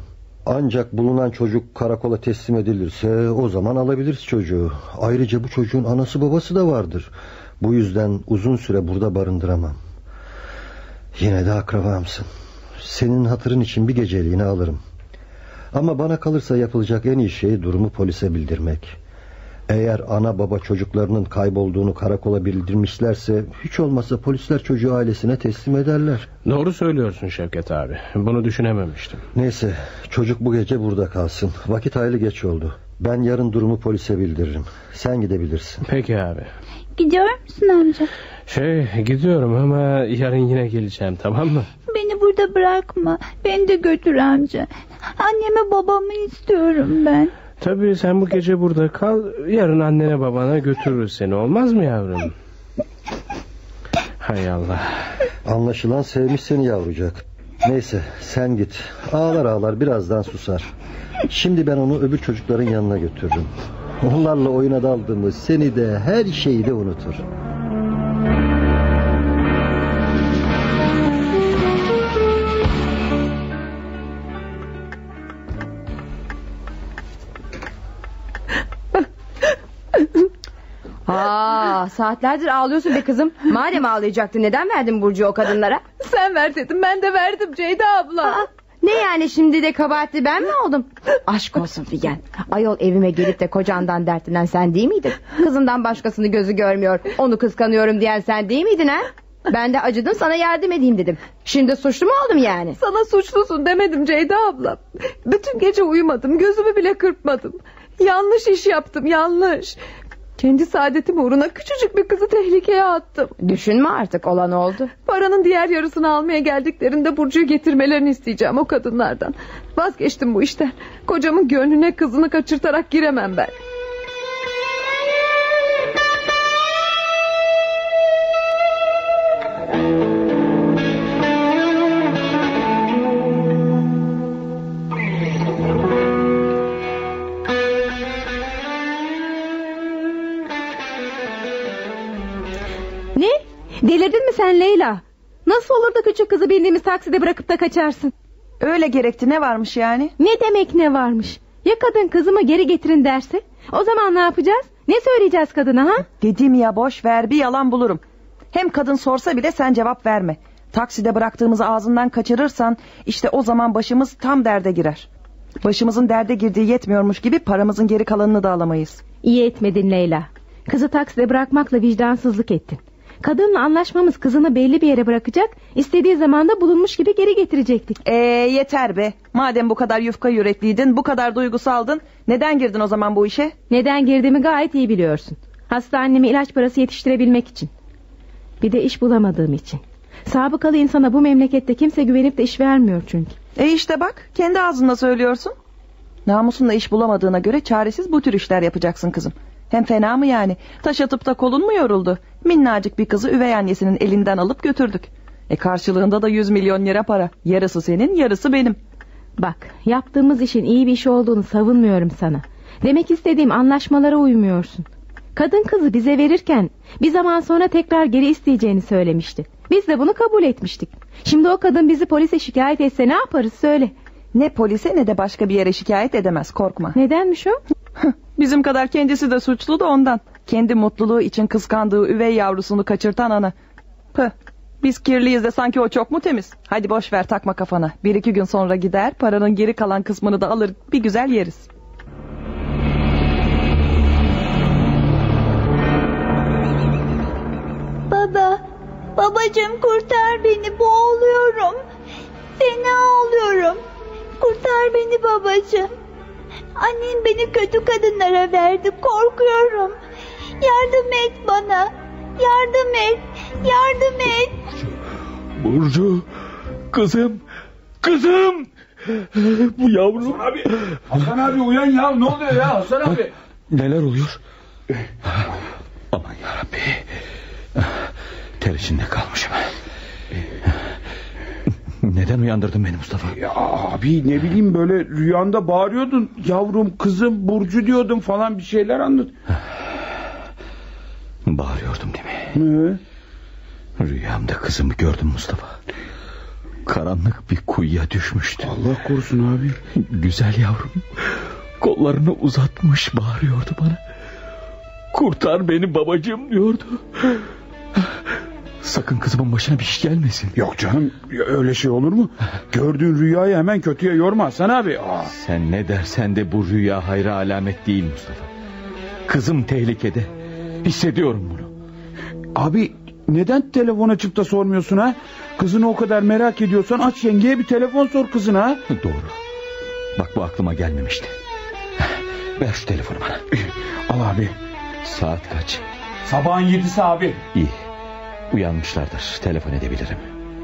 Speaker 11: Ancak bulunan çocuk karakola teslim edilirse o zaman alabiliriz çocuğu. Ayrıca bu çocuğun anası babası da vardır. Bu yüzden uzun süre burada barındıramam. Yine de akrabamsın. Senin hatırın için bir geceliğine alırım. Ama bana kalırsa yapılacak en iyi şey durumu polise bildirmek. Eğer ana baba çocuklarının kaybolduğunu karakola bildirmişlerse hiç olmazsa polisler çocuğu ailesine teslim ederler.
Speaker 8: Doğru söylüyorsun Şevket abi. Bunu düşünememiştim.
Speaker 11: Neyse, çocuk bu gece burada kalsın. Vakit hayli geç oldu. Ben yarın durumu polise bildiririm. Sen gidebilirsin.
Speaker 8: Peki abi.
Speaker 4: Gidiyor musun amca?
Speaker 8: Gidiyorum ama yarın yine geleceğim, tamam mı?
Speaker 4: Beni burada bırakma. Beni de götür amca. Annemi babamı istiyorum ben.
Speaker 8: Tabii sen bu gece burada kal. Yarın annene babana götürürüz seni, olmaz mı yavrum? Hay Allah.
Speaker 11: Anlaşılan sevmiş seni yavrucak. Neyse sen git. Ağlar ağlar birazdan susar. Şimdi ben onu öbür çocukların yanına götürürüm. Onlarla oyuna daldığımı, seni de her şeyi de unutur.
Speaker 6: Saatlerdir ağlıyorsun be kızım. Madem ağlayacaktın neden verdin Burcu'yu o kadınlara?
Speaker 5: Sen ver dedim, ben de verdim Ceyda abla.
Speaker 6: Ne yani, şimdi de kabahatli ben mi oldum? Aşk olsun Figen. Ayol, evime gelip de kocandan dertlenen sen değil miydin? Kızından başkasını gözü görmüyor, onu kıskanıyorum diyen sen değil miydin ha? Ben de acıdım, sana yardım edeyim dedim. Şimdi suçlu mu oldum yani?
Speaker 5: Sana suçlusun demedim Ceyda abla. Bütün gece uyumadım, gözümü bile kırpmadım. Yanlış iş yaptım, yanlış. Kendi saadetim uğruna küçücük bir kızı tehlikeye attım.
Speaker 6: Düşünme artık, olan oldu.
Speaker 5: Paranın diğer yarısını almaya geldiklerinde Burcu'yu getirmelerini isteyeceğim o kadınlardan. Vazgeçtim bu işten. Kocamın gönlüne kızını kaçırtarak giremem ben.
Speaker 6: Ne? Delirdin mi sen Leyla? Nasıl olur da küçük kızı bindiğimiz takside bırakıp da kaçarsın?
Speaker 7: Öyle gerekti, ne varmış yani?
Speaker 6: Ne demek ne varmış? Ya kadın kızımı geri getirin derse? O zaman ne yapacağız? Ne söyleyeceğiz kadına ha?
Speaker 7: Dedim ya, boş ver, bir yalan bulurum. Hem kadın sorsa bile sen cevap verme. Takside bıraktığımızı ağzından kaçırırsan işte o zaman başımız tam derde girer. Başımızın derde girdiği yetmiyormuş gibi paramızın geri kalanını da alamayız.
Speaker 6: İyi etmedin Leyla. Kızı takside bırakmakla vicdansızlık ettin. Kadınla anlaşmamız kızını belli bir yere bırakacak, istediği zamanda bulunmuş gibi geri getirecektik.
Speaker 7: Yeter be. Madem bu kadar yufka yürekliydin, bu kadar duygusaldın, neden girdin o zaman bu işe?
Speaker 6: Neden girdiğimi gayet iyi biliyorsun. Hasta anneme ilaç parası yetiştirebilmek için. Bir de iş bulamadığım için. Sabıkalı insana bu memlekette kimse güvenip de iş vermiyor çünkü.
Speaker 7: İşte bak, kendi ağzınla söylüyorsun. Namusunla iş bulamadığına göre çaresiz bu tür işler yapacaksın kızım. Hem fena mı yani? Taş atıp da kolun mu yoruldu? Minnacık bir kızı üvey annesinin elinden alıp götürdük. Karşılığında da 100 milyon lira para. Yarısı senin, yarısı benim.
Speaker 6: Bak, yaptığımız işin iyi bir iş olduğunu savunmuyorum sana. Demek istediğim, anlaşmalara uymuyorsun. Kadın kızı bize verirken bir zaman sonra tekrar geri isteyeceğini söylemişti. Biz de bunu kabul etmiştik. Şimdi o kadın bizi polise şikayet etse ne yaparız söyle.
Speaker 7: Ne polise ne de başka bir yere şikayet edemez, korkma.
Speaker 6: Nedenmiş o?
Speaker 7: Bizim kadar kendisi de suçlu da ondan. Kendi mutluluğu için kıskandığı üvey yavrusunu kaçırtan ana. Biz kirliyiz de sanki o çok mu temiz? Hadi boş ver, takma kafana. 1-2 gün sonra gider, paranın geri kalan kısmını da alır, bir güzel yeriz.
Speaker 4: Babacığım kurtar beni, boğuluyorum. Fena oluyorum. Kurtar beni babacığım. Annem beni kötü kadınlara verdi, korkuyorum. Yardım et bana. Yardım et. Yardım et.
Speaker 10: Burcu, kızım. Bu yavrum. Hasan abi uyan ya, ne oluyor ya Hasan abi?
Speaker 3: Neler oluyor? Aman yarabbi. Ter içinde kalmışım. Neden uyandırdın beni Mustafa?
Speaker 10: Ya abi ne bileyim, böyle rüyanda bağırıyordun. Yavrum, kızım, Burcu diyordun falan, bir şeyler anlat.
Speaker 3: Bağırıyordum değil mi?
Speaker 10: Ne?
Speaker 3: Rüyamda kızımı gördüm Mustafa. karanlık bir kuyuya düşmüştü.
Speaker 10: Allah korusun abi.
Speaker 3: Güzel yavrum kollarını uzatmış bağırıyordu bana. Kurtar beni babacığım diyordu. Sakın kızımın başına bir şey gelmesin.
Speaker 10: Yok canım, öyle şey olur mu? Gördüğün rüyayı hemen kötüye yorma Hasan abi.
Speaker 3: Sen ne dersen de bu rüya hayra alamet değil Mustafa. Kızım tehlikede. Hissediyorum bunu.
Speaker 10: Abi neden telefon açıp da sormuyorsun ha? Kızını o kadar merak ediyorsan aç yengeye bir telefon sor kızına.
Speaker 3: Doğru. Bak bu aklıma gelmemişti. Ver şu telefonu bana.
Speaker 10: Al abi.
Speaker 3: Saat kaç?
Speaker 10: Sabahın 7'si abi.
Speaker 3: İyi. Uyanmışlardır. Telefon edebilirim.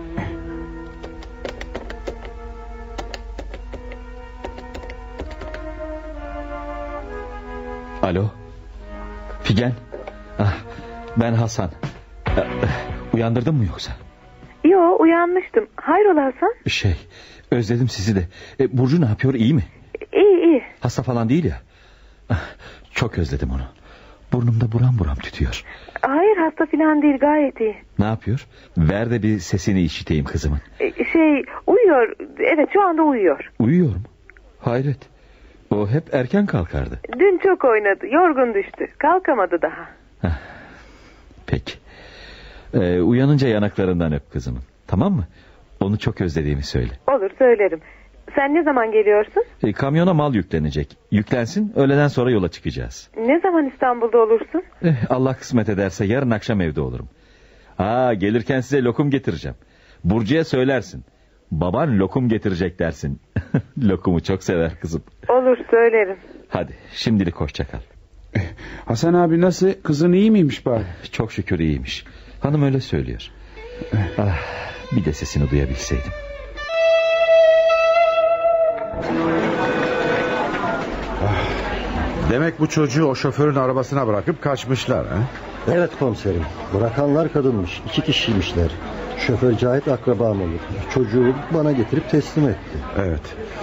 Speaker 3: Alo. Figen. Ben Hasan. Uyandırdın mı yoksa?
Speaker 5: Yo, uyanmıştım. Hayrola Hasan?
Speaker 3: Özledim sizi de. Burcu ne yapıyor, iyi mi?
Speaker 5: İyi.
Speaker 3: Hasta falan değil ya. Çok özledim onu. Burnumda buram buram tütüyor.
Speaker 5: Hayır, hasta falan değil, gayet iyi.
Speaker 3: Ne yapıyor? Ver de bir sesini işiteyim kızımın.
Speaker 5: Uyuyor. Evet, şu anda uyuyor.
Speaker 3: Uyuyor mu? Hayret. O hep erken kalkardı.
Speaker 5: Dün çok oynadı, yorgun düştü. Kalkamadı daha.
Speaker 3: Peki. Uyanınca yanaklarından öp kızımın. Tamam mı? Onu çok özlediğimi söyle.
Speaker 5: Olur, söylerim. Sen ne zaman geliyorsun?
Speaker 3: Kamyona mal yüklenecek. Yüklensin, öğleden sonra yola çıkacağız.
Speaker 5: Ne zaman İstanbul'da olursun?
Speaker 3: Allah kısmet ederse yarın akşam evde olurum. Gelirken size lokum getireceğim. Burcu'ya söylersin. Baban lokum getirecek dersin. Lokumu çok sever kızım.
Speaker 5: Olur, söylerim.
Speaker 3: Hadi şimdilik hoşça kal.
Speaker 10: Hasan abi nasıl? Kızın iyi miymiş bari?
Speaker 3: Çok şükür iyiymiş. Hanım öyle söylüyor. Bir de sesini duyabilseydim.
Speaker 9: Demek bu çocuğu o şoförün arabasına bırakıp kaçmışlar ha?
Speaker 11: Evet komiserim. Bırakanlar kadınmış. 2 kişiymişler. Şoför Cahit akrabam olur. Çocuğu bana getirip teslim etti.
Speaker 9: Evet.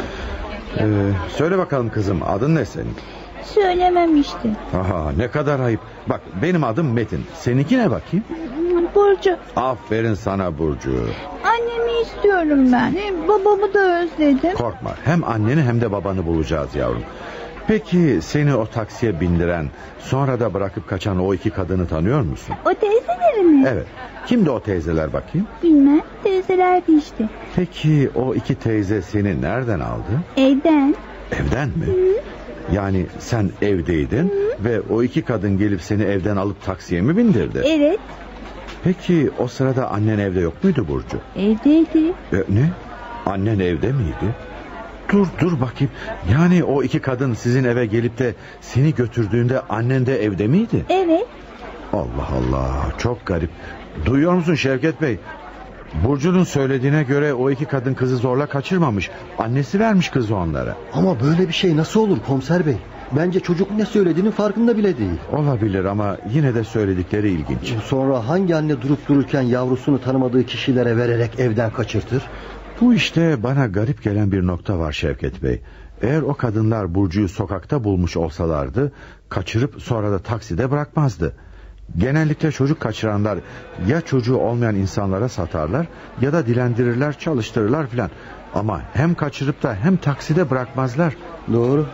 Speaker 9: Söyle bakalım kızım, adın ne senin?
Speaker 4: Söylemem işte.
Speaker 9: Ne kadar ayıp. Bak benim adım Metin. Seninki ne bakayım?
Speaker 4: Burcu.
Speaker 9: Aferin sana Burcu.
Speaker 4: Annemi istiyorum ben. Babamı da özledim.
Speaker 9: Korkma, hem anneni hem de babanı bulacağız yavrum. Peki seni o taksiye bindiren, sonra da bırakıp kaçan o 2 kadını tanıyor musun?
Speaker 4: O teyzeleri mi?
Speaker 9: Evet. Kimdi o teyzeler bakayım?
Speaker 4: Bilmem, teyzelerdi işte.
Speaker 9: Peki o 2 teyze seni nereden aldı?
Speaker 4: Evden.
Speaker 9: Evden mi? Yani sen evdeydin ve o 2 kadın gelip seni evden alıp taksiye mi bindirdi?
Speaker 4: Evet.
Speaker 9: Peki o sırada annen evde yok muydu Burcu?
Speaker 4: Evdeydi.
Speaker 9: Ne? Annen evde miydi? Dur bakayım. Yani o 2 kadın sizin eve gelip de seni götürdüğünde annen de evde miydi?
Speaker 4: Evet.
Speaker 9: Allah Allah, çok garip. Duyuyor musun Şevket Bey? Burcu'nun söylediğine göre o 2 kadın kızı zorla kaçırmamış. Annesi vermiş kızı onlara.
Speaker 11: Ama böyle bir şey nasıl olur komiser bey? Bence çocuk ne söylediğinin farkında bile değil.
Speaker 9: Olabilir ama yine de söyledikleri ilginç.
Speaker 11: Sonra hangi anne durup dururken yavrusunu tanımadığı kişilere vererek evden kaçırtır?
Speaker 9: Bu işte bana garip gelen bir nokta var Şevket Bey. Eğer o kadınlar Burcu'yu sokakta bulmuş olsalardı, kaçırıp sonra da takside bırakmazdı. Genellikle çocuk kaçıranlar ya çocuğu olmayan insanlara satarlar ya da dilendirirler, çalıştırırlar filan. Ama hem kaçırıp da hem takside bırakmazlar.
Speaker 11: Doğru.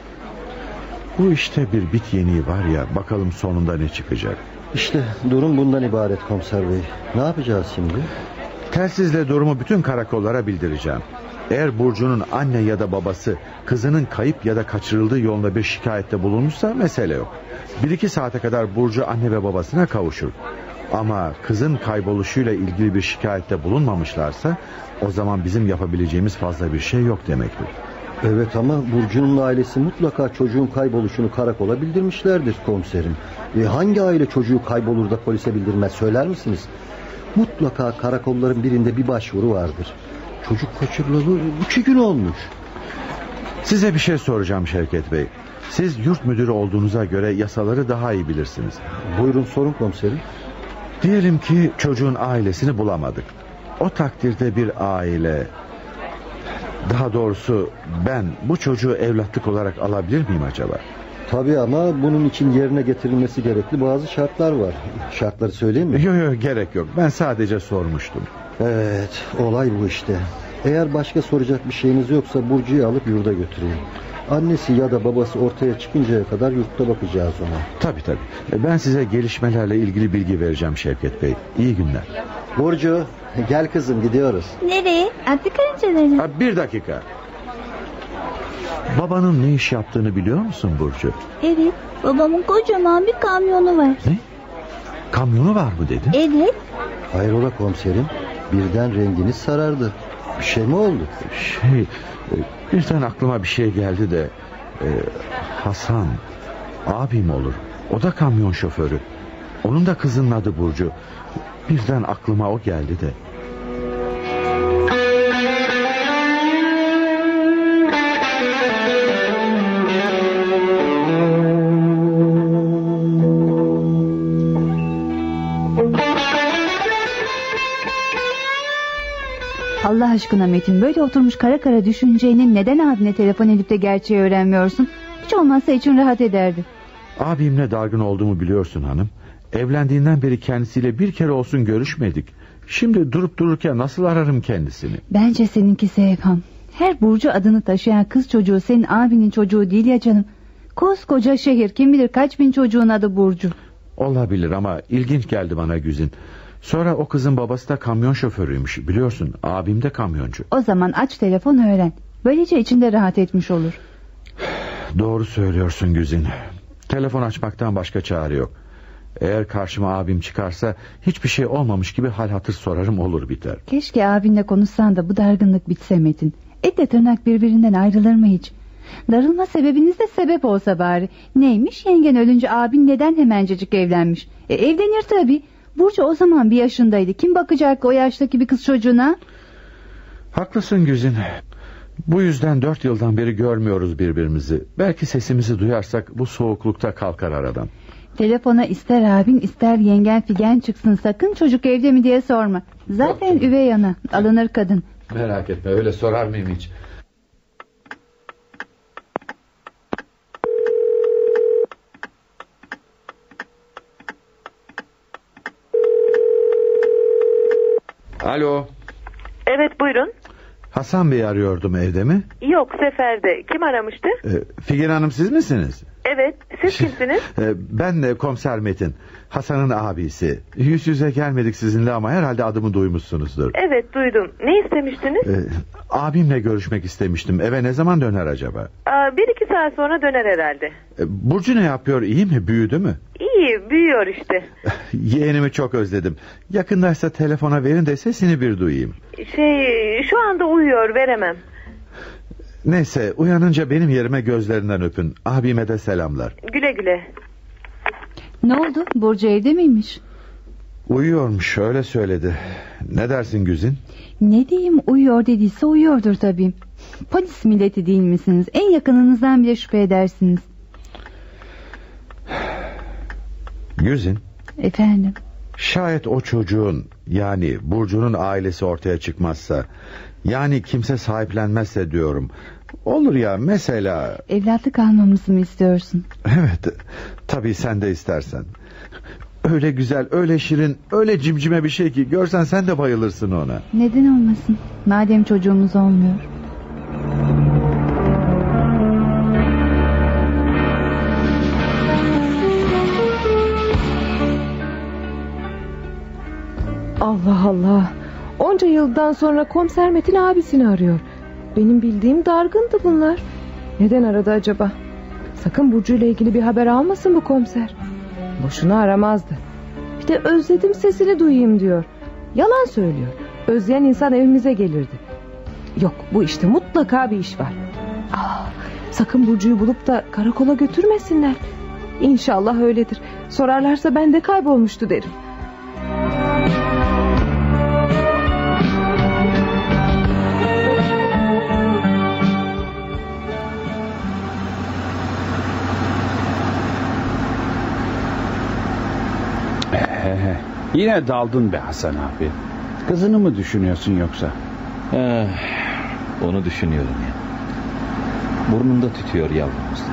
Speaker 9: Bu işte bir bit yeniği var ya, bakalım sonunda ne çıkacak.
Speaker 11: İşte durum bundan ibaret komiser bey. Ne yapacağız şimdi?
Speaker 9: Telsizle durumu bütün karakollara bildireceğim. Eğer Burcu'nun anne ya da babası kızının kayıp ya da kaçırıldığı yolunda bir şikayette bulunmuşsa mesele yok. 1-2 saate kadar Burcu anne ve babasına kavuşur. Ama kızın kayboluşuyla ilgili bir şikayette bulunmamışlarsa o zaman bizim yapabileceğimiz fazla bir şey yok demektir.
Speaker 11: Evet ama Burcu'nun ailesi mutlaka çocuğun kayboluşunu karakola bildirmişlerdir komiserim. Hangi aile çocuğu kaybolur da polise bildirmez söyler misiniz? Mutlaka karakolların birinde bir başvuru vardır. Çocuk kaçırılalı 2 gün olmuş.
Speaker 9: Size bir şey soracağım Şevket Bey. Siz yurt müdürü olduğunuza göre yasaları daha iyi bilirsiniz.
Speaker 11: Buyurun sorun komiserim.
Speaker 9: Diyelim ki çocuğun ailesini bulamadık. O takdirde bir aile, daha doğrusu ben bu çocuğu evlatlık olarak alabilir miyim acaba?
Speaker 11: Tabii ama bunun için yerine getirilmesi gerekli bazı şartlar var. Şartları söyleyeyim mi?
Speaker 9: Yok gerek yok. Ben sadece sormuştum.
Speaker 11: Evet, olay bu işte. Eğer başka soracak bir şeyiniz yoksa Burcu'yu alıp yurda götüreyim. Annesi ya da babası ortaya çıkıncaya kadar yurtta bakacağız ona.
Speaker 9: Tabii. Ben size gelişmelerle ilgili bilgi vereceğim Şevket Bey. İyi günler.
Speaker 11: Burcu, gel kızım, gidiyoruz.
Speaker 4: Nereye? Atlı karıncalarına.
Speaker 9: Bir dakika. Babanın ne iş yaptığını biliyor musun Burcu?
Speaker 4: Evet, babamın kocaman bir kamyonu var.
Speaker 9: Ne? Kamyonu var mı dedin?
Speaker 4: Evet.
Speaker 11: Hayrola komiserim? Birden renginiz sarardı. Bir şey mi oldu?
Speaker 9: Birden aklıma bir şey geldi de Hasan abim olur. O da kamyon şoförü. Onun da kızının adı Burcu. Birden aklıma o geldi de.
Speaker 4: Allah aşkına Metin, böyle oturmuş kara kara düşüneceğinin neden abine telefon edip de gerçeği öğrenmiyorsun? Hiç olmazsa için rahat ederdi.
Speaker 9: Abimle dargın olduğumu biliyorsun hanım. Evlendiğinden beri kendisiyle bir kere olsun görüşmedik. Şimdi durup dururken nasıl ararım kendisini?
Speaker 4: Bence seninkisi evham. Her Burcu adını taşıyan kız çocuğu senin abinin çocuğu değil ya canım. Koskoca şehir, kim bilir kaç bin çocuğun adı Burcu.
Speaker 9: Olabilir ama ilginç geldi bana Güzin. Sonra o kızın babası da kamyon şoförüymüş. Biliyorsun abim de kamyoncu.
Speaker 4: O zaman aç telefon öğren. Böylece içinde rahat etmiş olur.
Speaker 9: Doğru söylüyorsun Güzin. Telefon açmaktan başka çare yok. Eğer karşıma abim çıkarsa hiçbir şey olmamış gibi hal hatır sorarım, olur biter.
Speaker 4: Keşke abinle konuşsan da bu dargınlık bitse Metin. Etle tırnak birbirinden ayrılır mı hiç? Darılma sebebiniz de sebep olsa bari. Neymiş, yengen ölünce abin neden hemencecik evlenmiş? Evlenir tabii. Burcu o zaman bir yaşındaydı. Kim bakacak o yaştaki bir kız çocuğuna?
Speaker 9: Haklısın Güzin. Bu yüzden 4 yıldan beri görmüyoruz birbirimizi. Belki sesimizi duyarsak bu soğuklukta kalkar aradan.
Speaker 4: Telefona ister abin ister yengen Figen çıksın, sakın çocuk evde mi diye sorma. Zaten üvey ana, alınır kadın.
Speaker 9: Merak etme, öyle sorar mıyım hiç? Alo.
Speaker 12: Evet, buyurun.
Speaker 9: Hasan Bey arıyordum, evde mi?
Speaker 12: Yok, seferde. Kim aramıştı?
Speaker 9: Figen Hanım, siz misiniz?
Speaker 12: Evet, siz kimsiniz?
Speaker 9: Ben de komiser Metin, Hasan'ın abisi. Yüz yüze gelmedik sizinle ama herhalde adımı duymuşsunuzdur.
Speaker 12: Evet, duydum. Ne istemiştiniz?
Speaker 9: Abimle görüşmek istemiştim. Eve ne zaman döner acaba?
Speaker 12: 1-2 saat sonra döner herhalde.
Speaker 9: Burcu ne yapıyor, iyi mi, büyüdü mü?
Speaker 12: İyi, büyüyor işte.
Speaker 9: Yeğenimi çok özledim. Yakındaysa telefona verin de sesini bir duyayım.
Speaker 12: Şu anda uyuyor, veremem.
Speaker 9: Neyse, uyanınca benim yerime gözlerinden öpün. Abime de selamlar.
Speaker 12: Güle güle.
Speaker 4: Ne oldu, Burcu evde miymiş?
Speaker 9: Uyuyormuş, öyle söyledi. Ne dersin Güzin?
Speaker 4: Ne diyeyim, uyuyor dediyse uyuyordur tabii. Polis milleti değil misiniz? En yakınınızdan bile şüphe edersiniz.
Speaker 9: Güzin.
Speaker 4: Efendim?
Speaker 9: Şayet o çocuğun, yani Burcu'nun ailesi ortaya çıkmazsa, yani kimse sahiplenmezse diyorum. Olur ya, mesela...
Speaker 4: Evlatlık almamızı mı istiyorsun?
Speaker 9: Evet, tabii sen de istersen. Öyle güzel, öyle şirin, öyle cimcime bir şey ki görsen sen de bayılırsın ona.
Speaker 4: Neden olmasın? Madem çocuğumuz olmuyor.
Speaker 5: Allah Allah. Onca yıldan sonra komiser Metin abisini arıyor. Benim bildiğim dargındı bunlar. Neden aradı acaba? Sakın Burcu ile ilgili bir haber almasın bu komiser. Boşuna aramazdı. Bir de özledim sesini duyayım diyor. Yalan söylüyor. Özleyen insan evimize gelirdi. Yok, bu işte mutlaka bir iş var. Sakın Burcu'yu bulup da karakola götürmesinler. İnşallah öyledir. Sorarlarsa ben de kaybolmuştu derim.
Speaker 10: Yine daldın be Hasan abi. Kızını mı düşünüyorsun yoksa?
Speaker 3: Onu düşünüyorum ya. Burnumda tütüyor yavrumuz.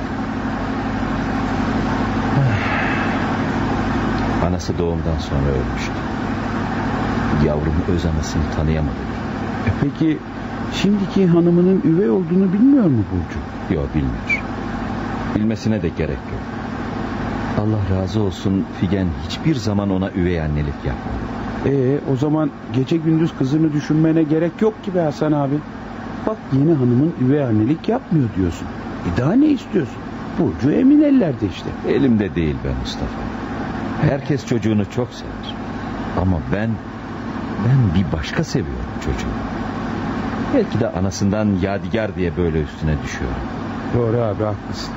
Speaker 3: Anası doğumdan sonra ölmüştü. Yavrum öz anasını tanıyamadı.
Speaker 10: Peki şimdiki hanımının üvey olduğunu bilmiyor mu Burcu?
Speaker 3: Yok, bilmiyor. Bilmesine de gerek yok. Allah razı olsun, Figen hiçbir zaman ona üvey annelik yapmadı.
Speaker 10: O zaman gece gündüz kızını düşünmene gerek yok ki be Hasan abi. Bak, yeni hanımın üvey annelik yapmıyor diyorsun. Daha ne istiyorsun? Burcu emin ellerde işte.
Speaker 3: Elimde değil be Mustafa. Herkes çocuğunu çok sever. Ama ben bir başka seviyorum çocuğu. Belki de anasından yadigar diye böyle üstüne düşüyorum.
Speaker 10: Doğru abi, haklısın.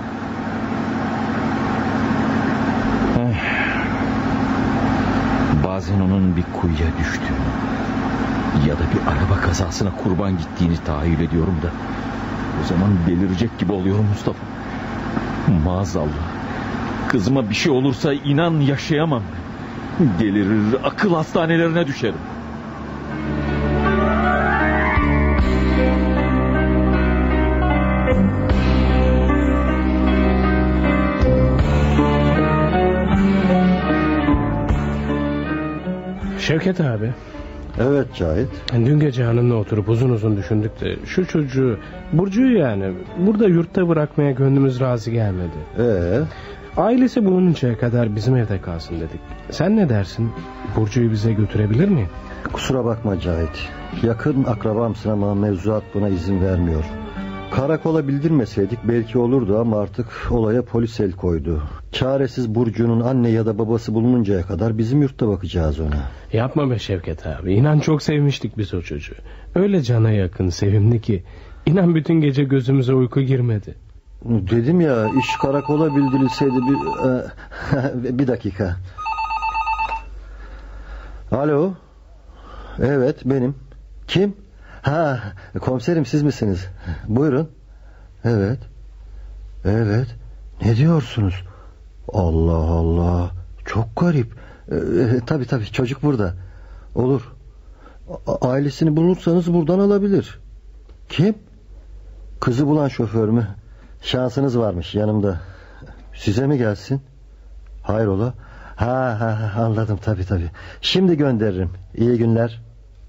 Speaker 3: Bazen onun bir kuyuya düştüğünü ya da bir araba kazasına kurban gittiğini tahayyül ediyorum da o zaman delirecek gibi oluyorum Mustafa. Maazallah, kızıma bir şey olursa inan yaşayamam ben. Delirir, akıl hastanelerine düşerim.
Speaker 8: Şevket abi.
Speaker 11: Evet Cahit.
Speaker 8: Dün gece hanımla oturup uzun uzun düşündük de şu çocuğu, Burcu'yu yani, burada yurtta bırakmaya gönlümüz razı gelmedi. Ailesi bulununcaya kadar bizim evde kalsın dedik. Sen ne dersin? Burcu'yu bize götürebilir miyim?
Speaker 11: Kusura bakma Cahit. Yakın akrabamsın ama mevzuat buna izin vermiyor. Karakola bildirmeseydik belki olurdu ama artık olaya polis el koydu. Çaresiz Burcu'nun anne ya da babası bulununcaya kadar bizim yurtta bakacağız ona.
Speaker 8: Yapma be Şevket abi. İnan çok sevmiştik biz o çocuğu. Öyle cana yakın, sevimli ki. İnan bütün gece gözümüze uyku girmedi.
Speaker 11: Dedim ya, iş karakola bildirilseydi bir dakika. Alo. Evet, benim. Kim? Komiserim, siz misiniz? Buyurun. Evet. Ne diyorsunuz? Allah Allah, çok garip. Tabii çocuk burada. Olur. Ailesini bulursanız buradan alabilir. Kim? Kızı bulan şoför mü? Şansınız varmış, yanımda. Size mi gelsin? Hayrola? Anladım, tabii. Şimdi gönderirim. İyi günler.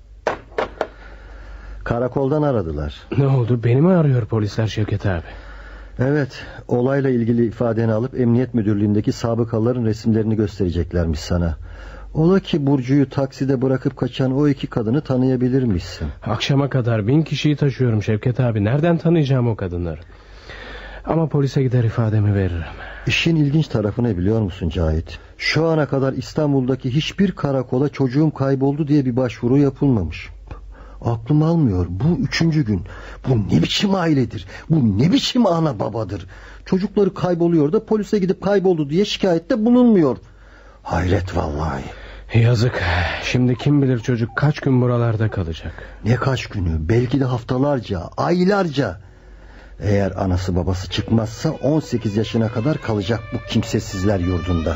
Speaker 11: Karakoldan aradılar.
Speaker 8: Ne oldu? Beni mi arıyor polisler Şevket abi?
Speaker 11: Evet, olayla ilgili ifadeni alıp emniyet müdürlüğündeki sabıkaların resimlerini göstereceklermiş sana. Ola ki Burcu'yu takside bırakıp kaçan o iki kadını tanıyabilirmişsin.
Speaker 8: Akşama kadar 1000 kişiyi taşıyorum Şevket abi. Nereden tanıyacağım o kadınları? Ama polise gider ifademi veririm.
Speaker 11: İşin ilginç tarafı ne biliyor musun Cahit? Şu ana kadar İstanbul'daki hiçbir karakola çocuğum kayboldu diye bir başvuru yapılmamış. Aklım almıyor. Bu 3. gün. Bu ne biçim ailedir? Bu ne biçim ana babadır? Çocukları kayboluyor da polise gidip kayboldu diye şikayette bulunmuyor. Hayret vallahi.
Speaker 8: Yazık. Şimdi kim bilir çocuk kaç gün buralarda kalacak.
Speaker 11: Ne kaç günü? Belki de haftalarca, aylarca. Eğer anası babası çıkmazsa 18 yaşına kadar kalacak bu kimsesizler yurdunda.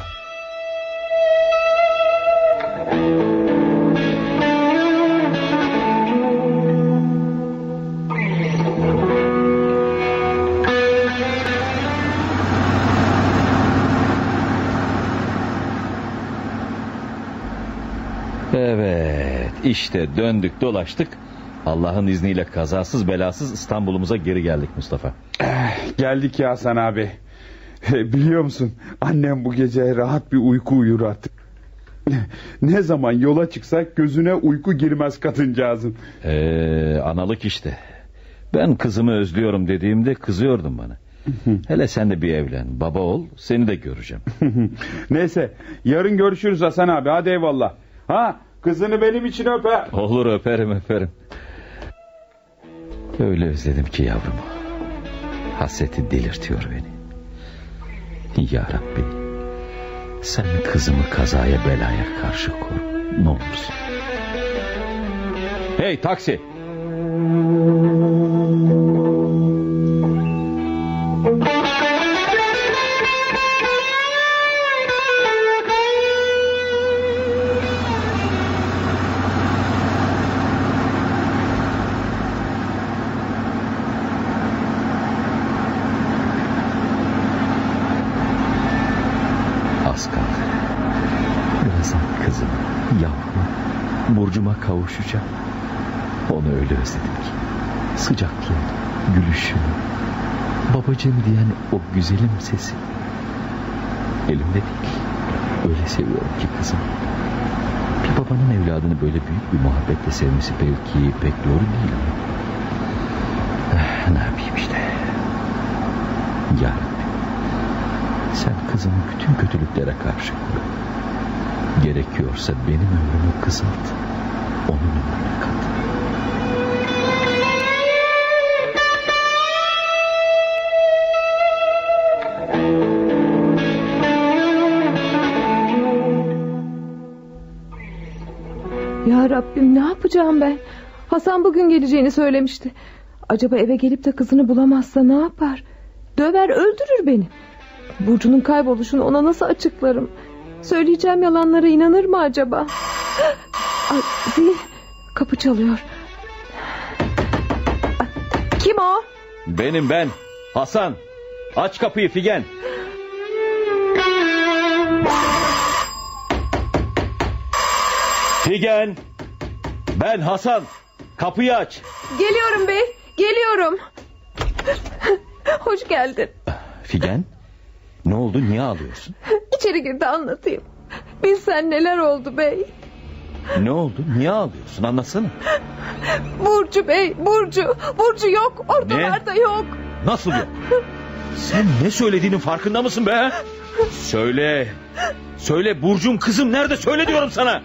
Speaker 3: Evet, işte döndük dolaştık. Allah'ın izniyle kazasız belasız İstanbul'umuza geri geldik Mustafa.
Speaker 10: Geldik ya Hasan abi. Biliyor musun, annem bu gece rahat bir uyku uyur artık. Ne zaman yola çıksak gözüne uyku girmez kadıncağızın.
Speaker 3: Analık işte. Ben kızımı özlüyorum dediğimde kızıyordun bana. Hele sen de bir evlen, baba ol, seni de göreceğim.
Speaker 10: Neyse, yarın görüşürüz Hasan abi, hadi eyvallah. Kızını benim için öp ha.
Speaker 3: Olur, öperim. Öyle özledim ki yavrumu. Hasreti delirtiyor beni. Ya Rabbi, sen kızımı kazaya belaya karşı koru, ne olursun. Hey taksi! Az kaldı. Birazdan kızım, yavrum, Burcu'ma kavuşacağım. Onu öyle özledim ki. Sıcaklığını, gülüşünü, babacığım diyen o güzelim sesi. Elimde değil. Öyle seviyorum ki kızım. Bir babanın evladını böyle büyük bir muhabbetle sevmesi belki pek doğru değil ama. Ne yapayım işte. Ya Rabbi, sen kızımı bütün kötülüklere karşı koru. Gerekiyorsa benim ömrümü kısalt, onun ömrüne kat.
Speaker 5: Ya Rabbim, ne yapacağım ben? Hasan bugün geleceğini söylemişti. Acaba eve gelip de kızını bulamazsa ne yapar? Döver, öldürür beni. Burcu'nun kayboluşunu ona nasıl açıklarım? Söyleyeceğim yalanlara inanır mı acaba? Ay, zil, kapı çalıyor. Ay, kim o?
Speaker 3: Benim ben, Hasan. Aç kapıyı Figen. Figen, ben Hasan. Kapıyı aç.
Speaker 5: Geliyorum bey, geliyorum. Hoş geldin.
Speaker 3: Figen, ne oldu, niye ağlıyorsun?
Speaker 5: İçeri gir de anlatayım. Bilsen neler oldu bey.
Speaker 3: Ne oldu, niye ağlıyorsun, anlatsana.
Speaker 5: Burcu bey, Burcu yok, ortalarda yok.
Speaker 3: Nasıl yok? Sen ne söylediğinin farkında mısın be? Söyle Burcu'm, kızım nerede, söyle diyorum sana.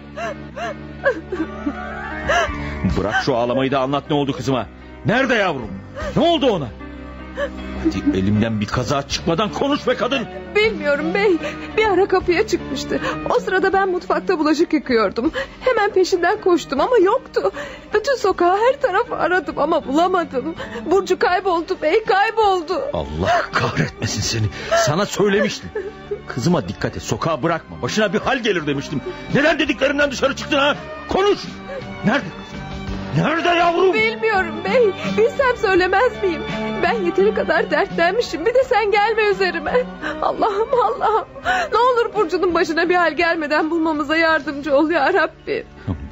Speaker 3: Bırak şu ağlamayı da anlat, ne oldu kızıma. Nerede yavrum, ne oldu ona? Hadi elimden bir kaza çıkmadan konuş be kadın.
Speaker 5: Bilmiyorum bey, bir ara kapıya çıkmıştı. O sırada ben mutfakta bulaşık yıkıyordum. Hemen peşinden koştum ama yoktu. Bütün sokağı, her tarafı aradım ama bulamadım. Burcu kayboldu bey, kayboldu.
Speaker 3: Allah kahretmesin seni. Sana söylemiştim. Kızıma dikkat et, sokağa bırakma, başına bir hal gelir demiştim. Neden dediklerimden dışarı çıktın ha? Konuş. Nerede kızım? Nerede yavrum?
Speaker 5: Bilmiyorum bey, bilsem söylemez miyim? Ben yeteri kadar dertlenmişim, bir de sen gelme üzerime. Allah'ım, ne olur Burcu'nun başına bir hal gelmeden bulmamıza yardımcı ol ya Rabbi.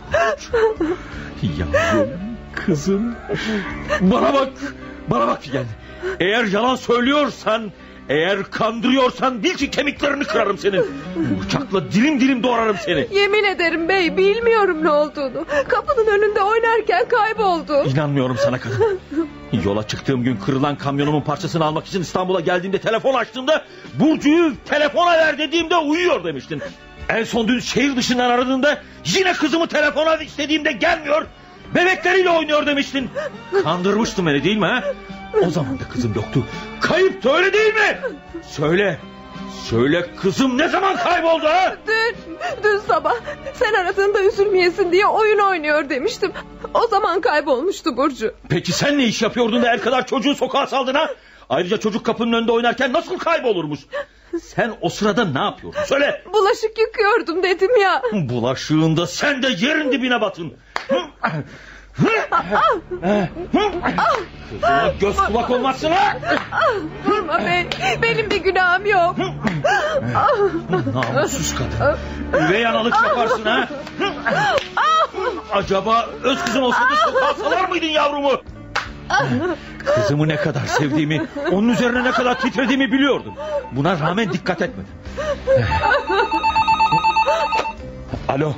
Speaker 3: Yavrum, kızım. Bana bak Figen. Eğer yalan söylüyorsan, eğer kandırıyorsan bil ki kemiklerini kırarım senin. Bıçakla dilim dilim doğrarım seni.
Speaker 5: Yemin ederim bey, bilmiyorum ne olduğunu. Kapının önünde oynarken kayboldu.
Speaker 3: İnanmıyorum sana kadın. Yola çıktığım gün kırılan kamyonumun parçasını almak için İstanbul'a geldiğimde telefon açtığımda Burcu'yu telefona ver dediğimde uyuyor demiştin. En son dün şehir dışından aradığında yine kızımı telefona istediğimde gelmiyor, bebekleriyle oynuyor demiştin. Kandırmıştın beni değil mi ha? O zaman da kızım yoktu. Kayıptı, öyle değil mi? Söyle kızım, ne zaman kayboldu ha?
Speaker 5: Dün sabah sen aradığında üzülmeyesin diye oyun oynuyor demiştim. O zaman kaybolmuştu Burcu.
Speaker 3: Peki sen ne iş yapıyordun da el kadar çocuğu sokağa saldın ha? Ayrıca çocuk kapının önünde oynarken nasıl kaybolurmuş? Sen o sırada ne yapıyordun, söyle.
Speaker 5: Bulaşık yıkıyordum dedim ya.
Speaker 3: Bulaşığında sen de yerin dibine batın. Kızına göz kulak olmazsın ha.
Speaker 5: Durma bey, benim bir günahım yok.
Speaker 3: Namussuz kadın. Üvey analık yaparsın ha. Acaba öz kızım olsaydı sokağa salar mıydın yavrumu? Kızımı ne kadar sevdiğimi, onun üzerine ne kadar titrediğimi biliyordum. Buna rağmen dikkat etmedim. Alo.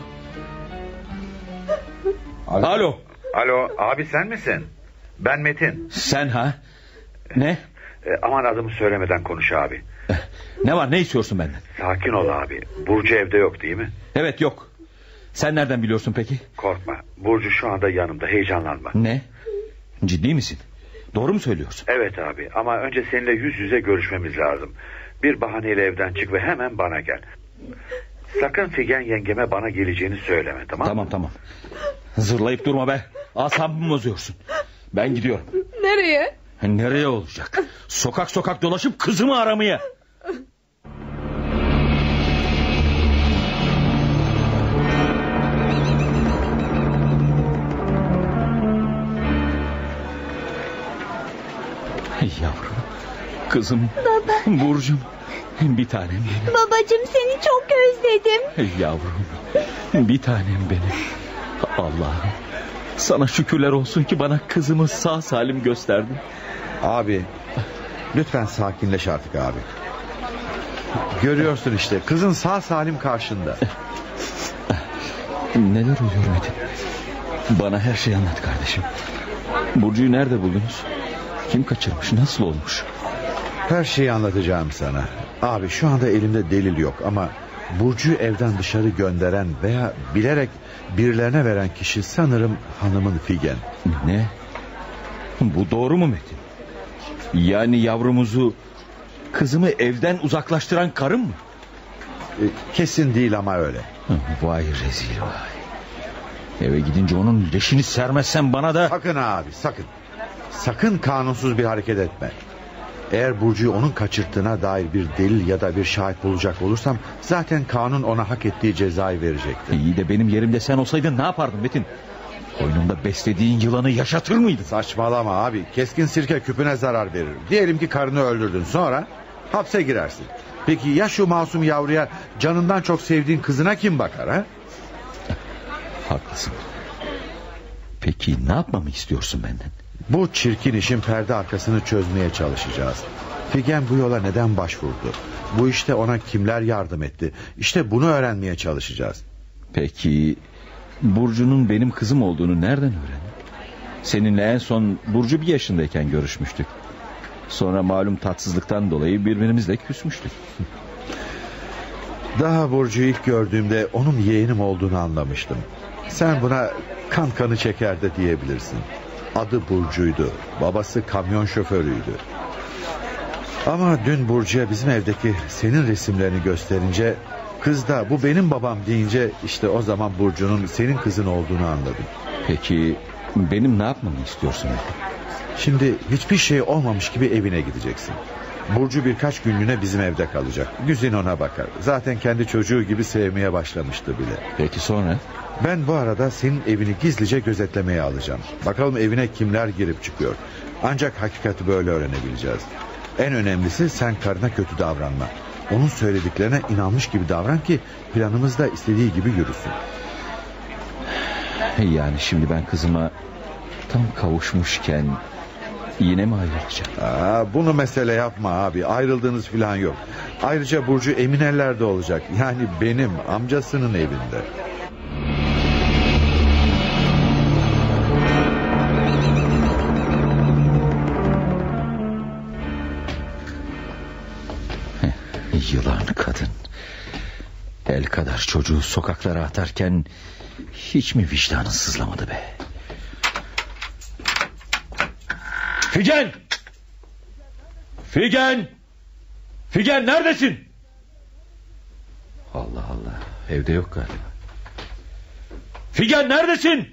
Speaker 9: Alo, abi sen misin? Ben Metin.
Speaker 3: Sen ha? Ne?
Speaker 9: Aman adımı söylemeden konuş abi.
Speaker 3: Ne var, ne istiyorsun benden?
Speaker 9: Sakin ol abi. Burcu evde yok değil mi?
Speaker 3: Evet, yok. Sen nereden biliyorsun peki?
Speaker 9: Korkma. Burcu şu anda yanımda, heyecanlanma.
Speaker 3: Ne? Ciddi misin? Doğru mu söylüyorsun?
Speaker 9: Evet abi, ama önce seninle yüz yüze görüşmemiz lazım. Bir bahaneyle evden çık ve hemen bana gel. Sakın Figen yengeme bana geleceğini söyleme, tamam mı?
Speaker 3: Tamam. Zırlayıp durma be. Asabımı bozuyorsun. Ben gidiyorum.
Speaker 5: Nereye?
Speaker 3: Nereye olacak? Sokak sokak dolaşıp kızımı aramaya. Yavrum, kızım,
Speaker 13: baba,
Speaker 3: Burcu'm, bir tanem benim.
Speaker 13: Babacığım, seni çok özledim.
Speaker 3: Yavrum, bir tanem benim. Allah'ım, sana şükürler olsun ki bana kızımı sağ salim gösterdin.
Speaker 9: Abi lütfen sakinleş artık abi. Görüyorsun işte, kızın sağ salim karşında.
Speaker 3: Neler oluyor Metin? Bana her şeyi anlat kardeşim. Burcu'yu nerede buldunuz? Kim kaçırmış, nasıl olmuş?
Speaker 9: Her şeyi anlatacağım sana. Abi şu anda elimde delil yok ama Burcu'yu evden dışarı gönderen veya bilerek birilerine veren kişi sanırım hanımın Figen.
Speaker 3: Ne? Bu doğru mu Metin? Yani yavrumuzu, kızımı evden uzaklaştıran karım mı?
Speaker 9: Kesin değil ama öyle.
Speaker 3: Vay rezil vay. Eve gidince onun leşini sermezsen bana da...
Speaker 9: Sakın abi, sakın. Sakın kanunsuz bir hareket etme. Eğer Burcu'yu onun kaçırttığına dair bir delil ya da bir şahit bulacak olursam... zaten kanun ona hak ettiği cezayı verecektir.
Speaker 3: İyi de benim yerimde sen olsaydın ne yapardın Metin? Koynunda beslediğin yılanı yaşatır mıydın?
Speaker 9: Saçmalama abi, keskin sirke küpüne zarar verir. Diyelim ki karını öldürdün, sonra hapse girersin. Peki ya şu masum yavruya, canından çok sevdiğin kızına kim bakar ha?
Speaker 3: Haklısın. Peki ne yapmamı istiyorsun benden?
Speaker 9: Bu çirkin işin perde arkasını çözmeye çalışacağız. Figen bu yola neden başvurdu? Bu işte ona kimler yardım etti? İşte bunu öğrenmeye çalışacağız.
Speaker 3: Peki Burcu'nun benim kızım olduğunu nereden öğrendin? Seninle en son Burcu 1 yaşındayken görüşmüştük. Sonra malum tatsızlıktan dolayı birbirimizle küsmüştük.
Speaker 9: Daha Burcu'yu ilk gördüğümde onun yeğenim olduğunu anlamıştım. Sen buna kan kanı çeker de diyebilirsin. Adı Burcu'ydu. Babası kamyon şoförüydü. Ama dün Burcu'ya bizim evdeki senin resimlerini gösterince... kız da bu benim babam deyince... işte o zaman Burcu'nun senin kızın olduğunu anladım.
Speaker 3: Peki benim ne yapmamı istiyorsun?
Speaker 9: Şimdi hiçbir şey olmamış gibi evine gideceksin. Burcu birkaç günlüğüne bizim evde kalacak. Güzin ona bakar. Zaten kendi çocuğu gibi sevmeye başlamıştı bile.
Speaker 3: Peki sonra?
Speaker 9: Ben bu arada senin evini gizlice gözetlemeye alacağım. Bakalım evine kimler girip çıkıyor. Ancak hakikati böyle öğrenebileceğiz. En önemlisi sen karına kötü davranma. Onun söylediklerine inanmış gibi davran ki planımız da istediği gibi yürüsün.
Speaker 3: Yani şimdi ben kızıma tam kavuşmuşken yine mi ayrılacağım?
Speaker 9: Bunu mesele yapma abi. Ayrıldığınız falan yok. Ayrıca Burcu emin ellerde olacak. Yani benim amcasının evinde.
Speaker 3: Yılan kadın. El kadar çocuğu sokaklara atarken hiç mi vicdanın sızlamadı be? Figen! Figen! Figen neredesin? Allah Allah, evde yok galiba. Figen neredesin?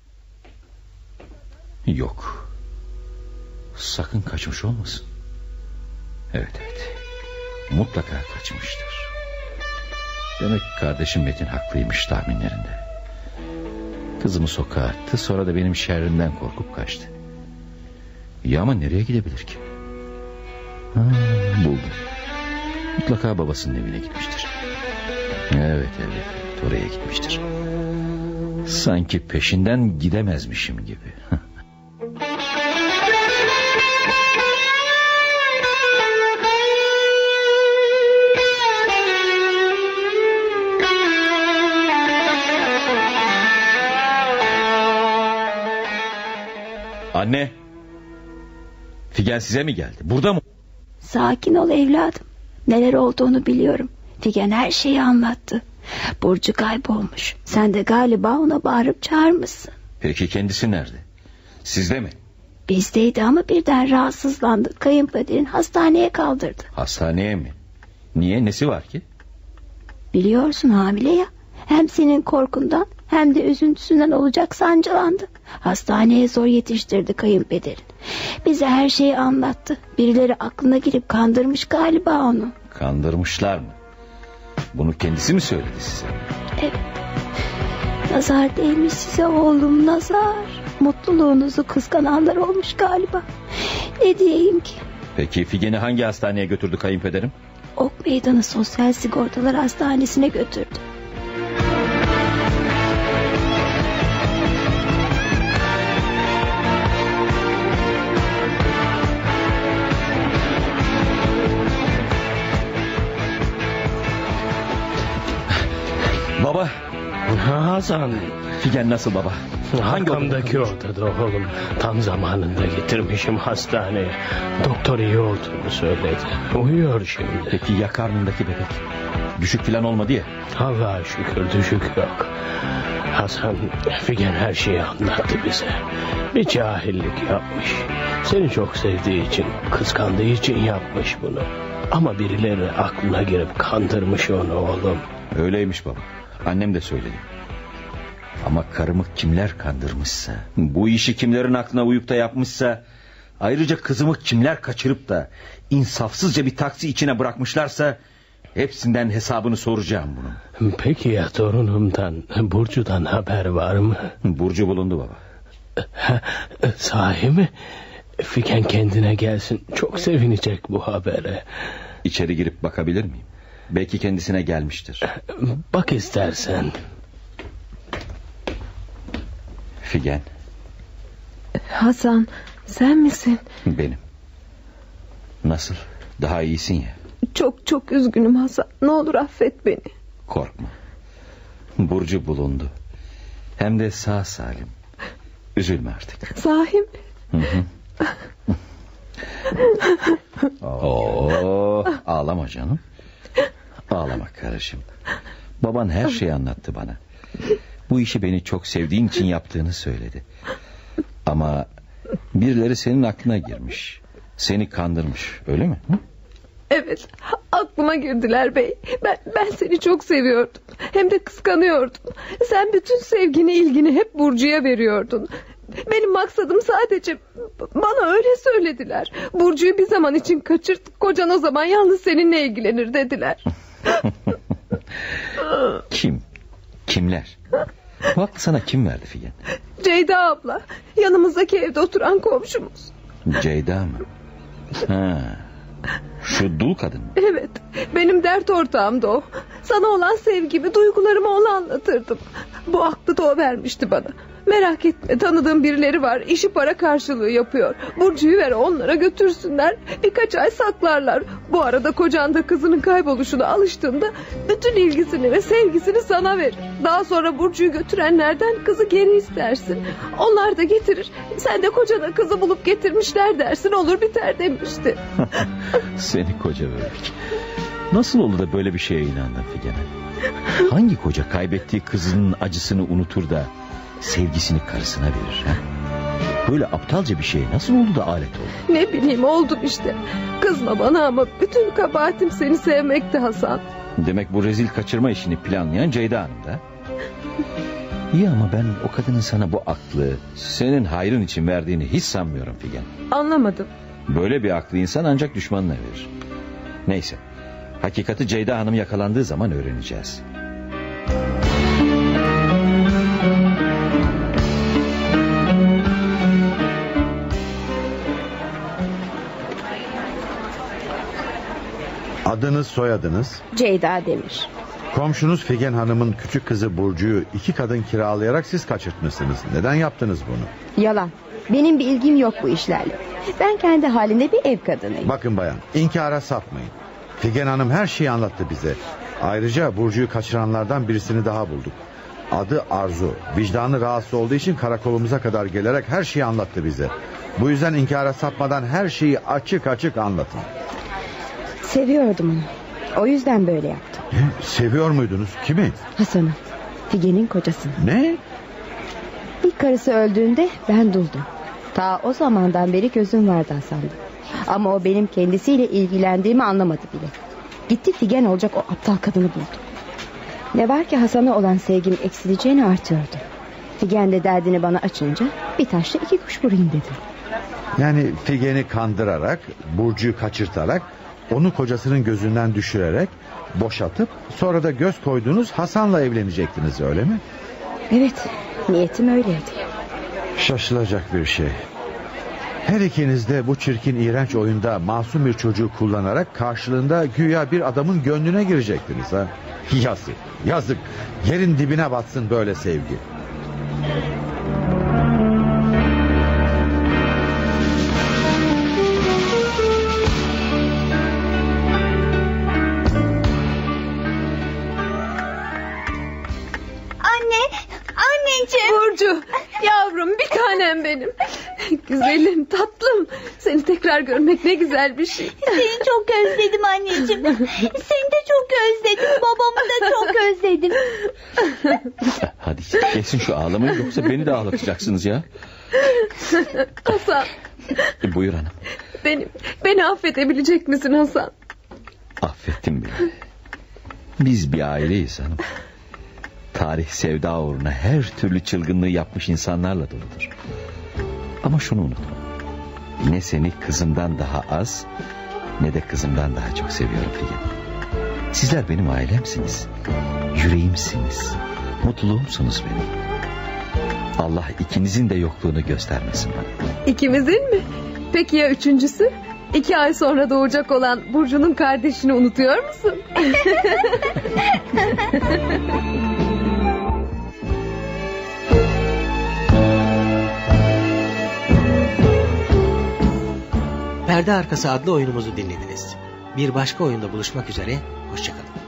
Speaker 3: Yok. Sakın kaçmış olmasın. Evet. Mutlaka kaçmıştır. Demek kardeşim Metin haklıymış tahminlerinde. Kızımı sokağa attı, sonra da benim şerrimden korkup kaçtı. Ya ama nereye gidebilir ki? Buldum. Mutlaka babasının evine gitmiştir. Evet, oraya gitmiştir. Sanki peşinden gidemezmişim gibi. Anne, Figen size mi geldi? Burada mı?
Speaker 13: Sakin ol evladım. Neler olduğunu biliyorum. Figen her şeyi anlattı. Burcu kaybolmuş. Sen de galiba ona bağırıp çağırmışsın.
Speaker 3: Peki kendisi nerede? Sizde mi?
Speaker 13: Bizdeydi ama birden rahatsızlandı. Kayınpederin hastaneye kaldırdı.
Speaker 3: Hastaneye mi? Niye? Nesi var ki?
Speaker 13: Biliyorsun hamile ya. Hem senin korkundan hem de üzüntüsünden olacak sancılandı. Hastaneye zor yetiştirdi kayınpederin. Bize her şeyi anlattı. Birileri aklına girip kandırmış galiba onu.
Speaker 3: Kandırmışlar mı? Bunu kendisi mi söyledi size?
Speaker 13: Evet. Nazar değmiş size oğlum, nazar. Mutluluğunuzu kıskananlar olmuş galiba. Ne diyeyim ki?
Speaker 3: Peki Figen'i hangi hastaneye götürdü kayınpederim?
Speaker 13: Ok Meydanı Sosyal Sigortalar Hastanesi'ne götürdü.
Speaker 3: Baba.
Speaker 8: Hasan.
Speaker 3: Figen nasıl baba?
Speaker 8: Arkamdaki odada oğlum. Tam zamanında getirmişim hastaneye. Doktor iyi olduğunu söyledi. Uyuyor şimdi.
Speaker 3: Peki ya karnındaki bebek? Düşük falan olmadı ya.
Speaker 8: Allah'a şükür düşük yok. Hasan, Figen her şeyi anlattı bize. Bir cahillik yapmış. Seni çok sevdiği için, kıskandığı için yapmış bunu. Ama birileri aklına girip kandırmış onu oğlum.
Speaker 3: Öyleymiş baba. Annem de söyledi. Ama karımı kimler kandırmışsa, bu işi kimlerin aklına uyup da yapmışsa, ayrıca kızımı kimler kaçırıp da insafsızca bir taksi içine bırakmışlarsa, hepsinden hesabını soracağım bunun.
Speaker 8: Peki ya torunumdan, Burcu'dan haber var mı?
Speaker 3: Burcu bulundu baba.
Speaker 8: Sahi mi? Figen kendine gelsin, çok sevinecek bu habere.
Speaker 3: İçeri girip bakabilir miyim? Belki kendisine gelmiştir.
Speaker 8: Bak istersen.
Speaker 3: Figen.
Speaker 5: Hasan, sen misin?
Speaker 3: Benim. Nasıl? Daha iyisin ya.
Speaker 5: Çok çok üzgünüm Hasan. Ne olur affet beni.
Speaker 3: Korkma. Burcu bulundu. Hem de sağ salim. Üzülme artık.
Speaker 5: Sahi mi?
Speaker 3: Hı hı. Oo, ağlama canım. Ağlama kardeşim. Baban her şeyi anlattı bana. Bu işi beni çok sevdiğin için yaptığını söyledi. Ama birileri senin aklına girmiş. Seni kandırmış, öyle mi? Hı?
Speaker 5: Evet, aklıma girdiler bey. Ben seni çok seviyordum. Hem de kıskanıyordum. Sen bütün sevgini, ilgini hep Burcu'ya veriyordun. Benim maksadım sadece, bana öyle söylediler. Burcu'yu bir zaman için kaçırt, kocan o zaman yalnız seninle ilgilenir dediler.
Speaker 3: Kimler? Bu aklı sana kim verdi Figen?
Speaker 5: Ceyda abla, yanımızdaki evde oturan komşumuz.
Speaker 3: Ceyda mı? Ha, şu dul kadın mı?
Speaker 5: Evet, benim dert ortağımdı o. Sana olan sevgimi, duygularımı ona anlatırdım. Bu aklı da o vermişti bana. Merak etme, tanıdığım birileri var, işi para karşılığı yapıyor. Burcu'yu ver, onlara götürsünler, birkaç ay saklarlar. Bu arada kocan da kızının kayboluşuna alıştığında bütün ilgisini ve sevgisini sana verir. Daha sonra Burcu'yu götürenlerden kızı geri istersin. Onlar da getirir, sen de kocana kızı bulup getirmişler dersin, olur biter demişti.
Speaker 3: Seni koca bebek. Nasıl oldu da böyle bir şeye inandın Figen'e? Hangi koca kaybettiği kızının acısını unutur da sevgisini karısına verir? Ha? Böyle aptalca bir şey nasıl oldu da alet oldu?
Speaker 5: Ne bileyim, oldum işte. Kızma bana ama bütün kabahatim seni sevmekti Hasan.
Speaker 3: Demek bu rezil kaçırma işini planlayan Ceyda Hanım da. İyi ama ben o kadının sana bu aklı senin hayrın için verdiğini hiç sanmıyorum Figen.
Speaker 5: Anlamadım.
Speaker 3: Böyle bir aklı insan ancak düşmanına verir. Neyse, hakikati Ceyda Hanım yakalandığı zaman öğreneceğiz.
Speaker 9: Adınız, soyadınız?
Speaker 6: Ceyda Demir.
Speaker 9: Komşunuz Figen Hanım'ın küçük kızı Burcu'yu 2 kadın kiralayarak siz kaçırtmışsınız. Neden yaptınız bunu?
Speaker 6: Yalan. Benim bir ilgim yok bu işlerle. Ben kendi halinde bir ev kadınıyım.
Speaker 9: Bakın bayan, inkara sapmayın. Figen Hanım her şeyi anlattı bize. Ayrıca Burcu'yu kaçıranlardan birisini daha bulduk. Adı Arzu. Vicdanı rahatsız olduğu için karakolumuza kadar gelerek her şeyi anlattı bize. Bu yüzden inkara sapmadan her şeyi açık açık anlatın.
Speaker 6: Seviyordum onu. O yüzden böyle yaptım.
Speaker 9: Seviyor muydunuz? Kimi?
Speaker 6: Hasan'ı. Figen'in kocasını.
Speaker 9: Ne?
Speaker 6: İlk karısı öldüğünde ben duldum. Ta o zamandan beri gözüm vardı Hasan'da. Ama o benim kendisiyle ilgilendiğimi anlamadı bile. Gitti Figen olacak o aptal kadını buldu. Ne var ki Hasan'a olan sevgim eksileceğini artıyordu. Figen de derdini bana açınca bir taşla 2 kuş vurayım dedi.
Speaker 9: Yani Figen'i kandırarak, Burcu'yu kaçırtarak, onu kocasının gözünden düşürerek boşatıp sonra da göz koyduğunuz Hasan'la evlenecektiniz, öyle mi?
Speaker 6: Evet, niyetim öyleydi.
Speaker 9: Şaşılacak bir şey. Her ikiniz de bu çirkin iğrenç oyunda masum bir çocuğu kullanarak karşılığında güya bir adamın gönlüne girecektiniz ha. Yazık, yazık. Yerin dibine batsın böyle sevgi.
Speaker 5: Burcu, yavrum, bir tanem benim. Güzelim, tatlım. Seni tekrar görmek ne güzel bir şey.
Speaker 14: Seni çok özledim anneciğim. Seni de çok özledim. Babamı da çok özledim.
Speaker 3: Hadi geçsin şu ağlamayı, yoksa beni de ağlatacaksınız ya.
Speaker 5: Hasan.
Speaker 3: Buyur hanım.
Speaker 5: Beni affedebilecek misin Hasan?
Speaker 3: Affettim bile. Biz bir aileyiz hanım. Tarih sevda uğruna her türlü çılgınlığı yapmış insanlarla doludur. Ama şunu unutma. Ne seni kızımdan daha az, ne de kızımdan daha çok seviyorum Figen. Sizler benim ailemsiniz. Yüreğimsiniz. Mutluluğumsunuz benim. Allah ikinizin de yokluğunu göstermesin bana.
Speaker 5: İkimizin mi? Peki ya üçüncüsü? 2 ay sonra doğacak olan Burcu'nun kardeşini unutuyor musun?
Speaker 2: Perde Arkası adlı oyunumuzu dinlediniz. Bir başka oyunda buluşmak üzere, hoşçakalın.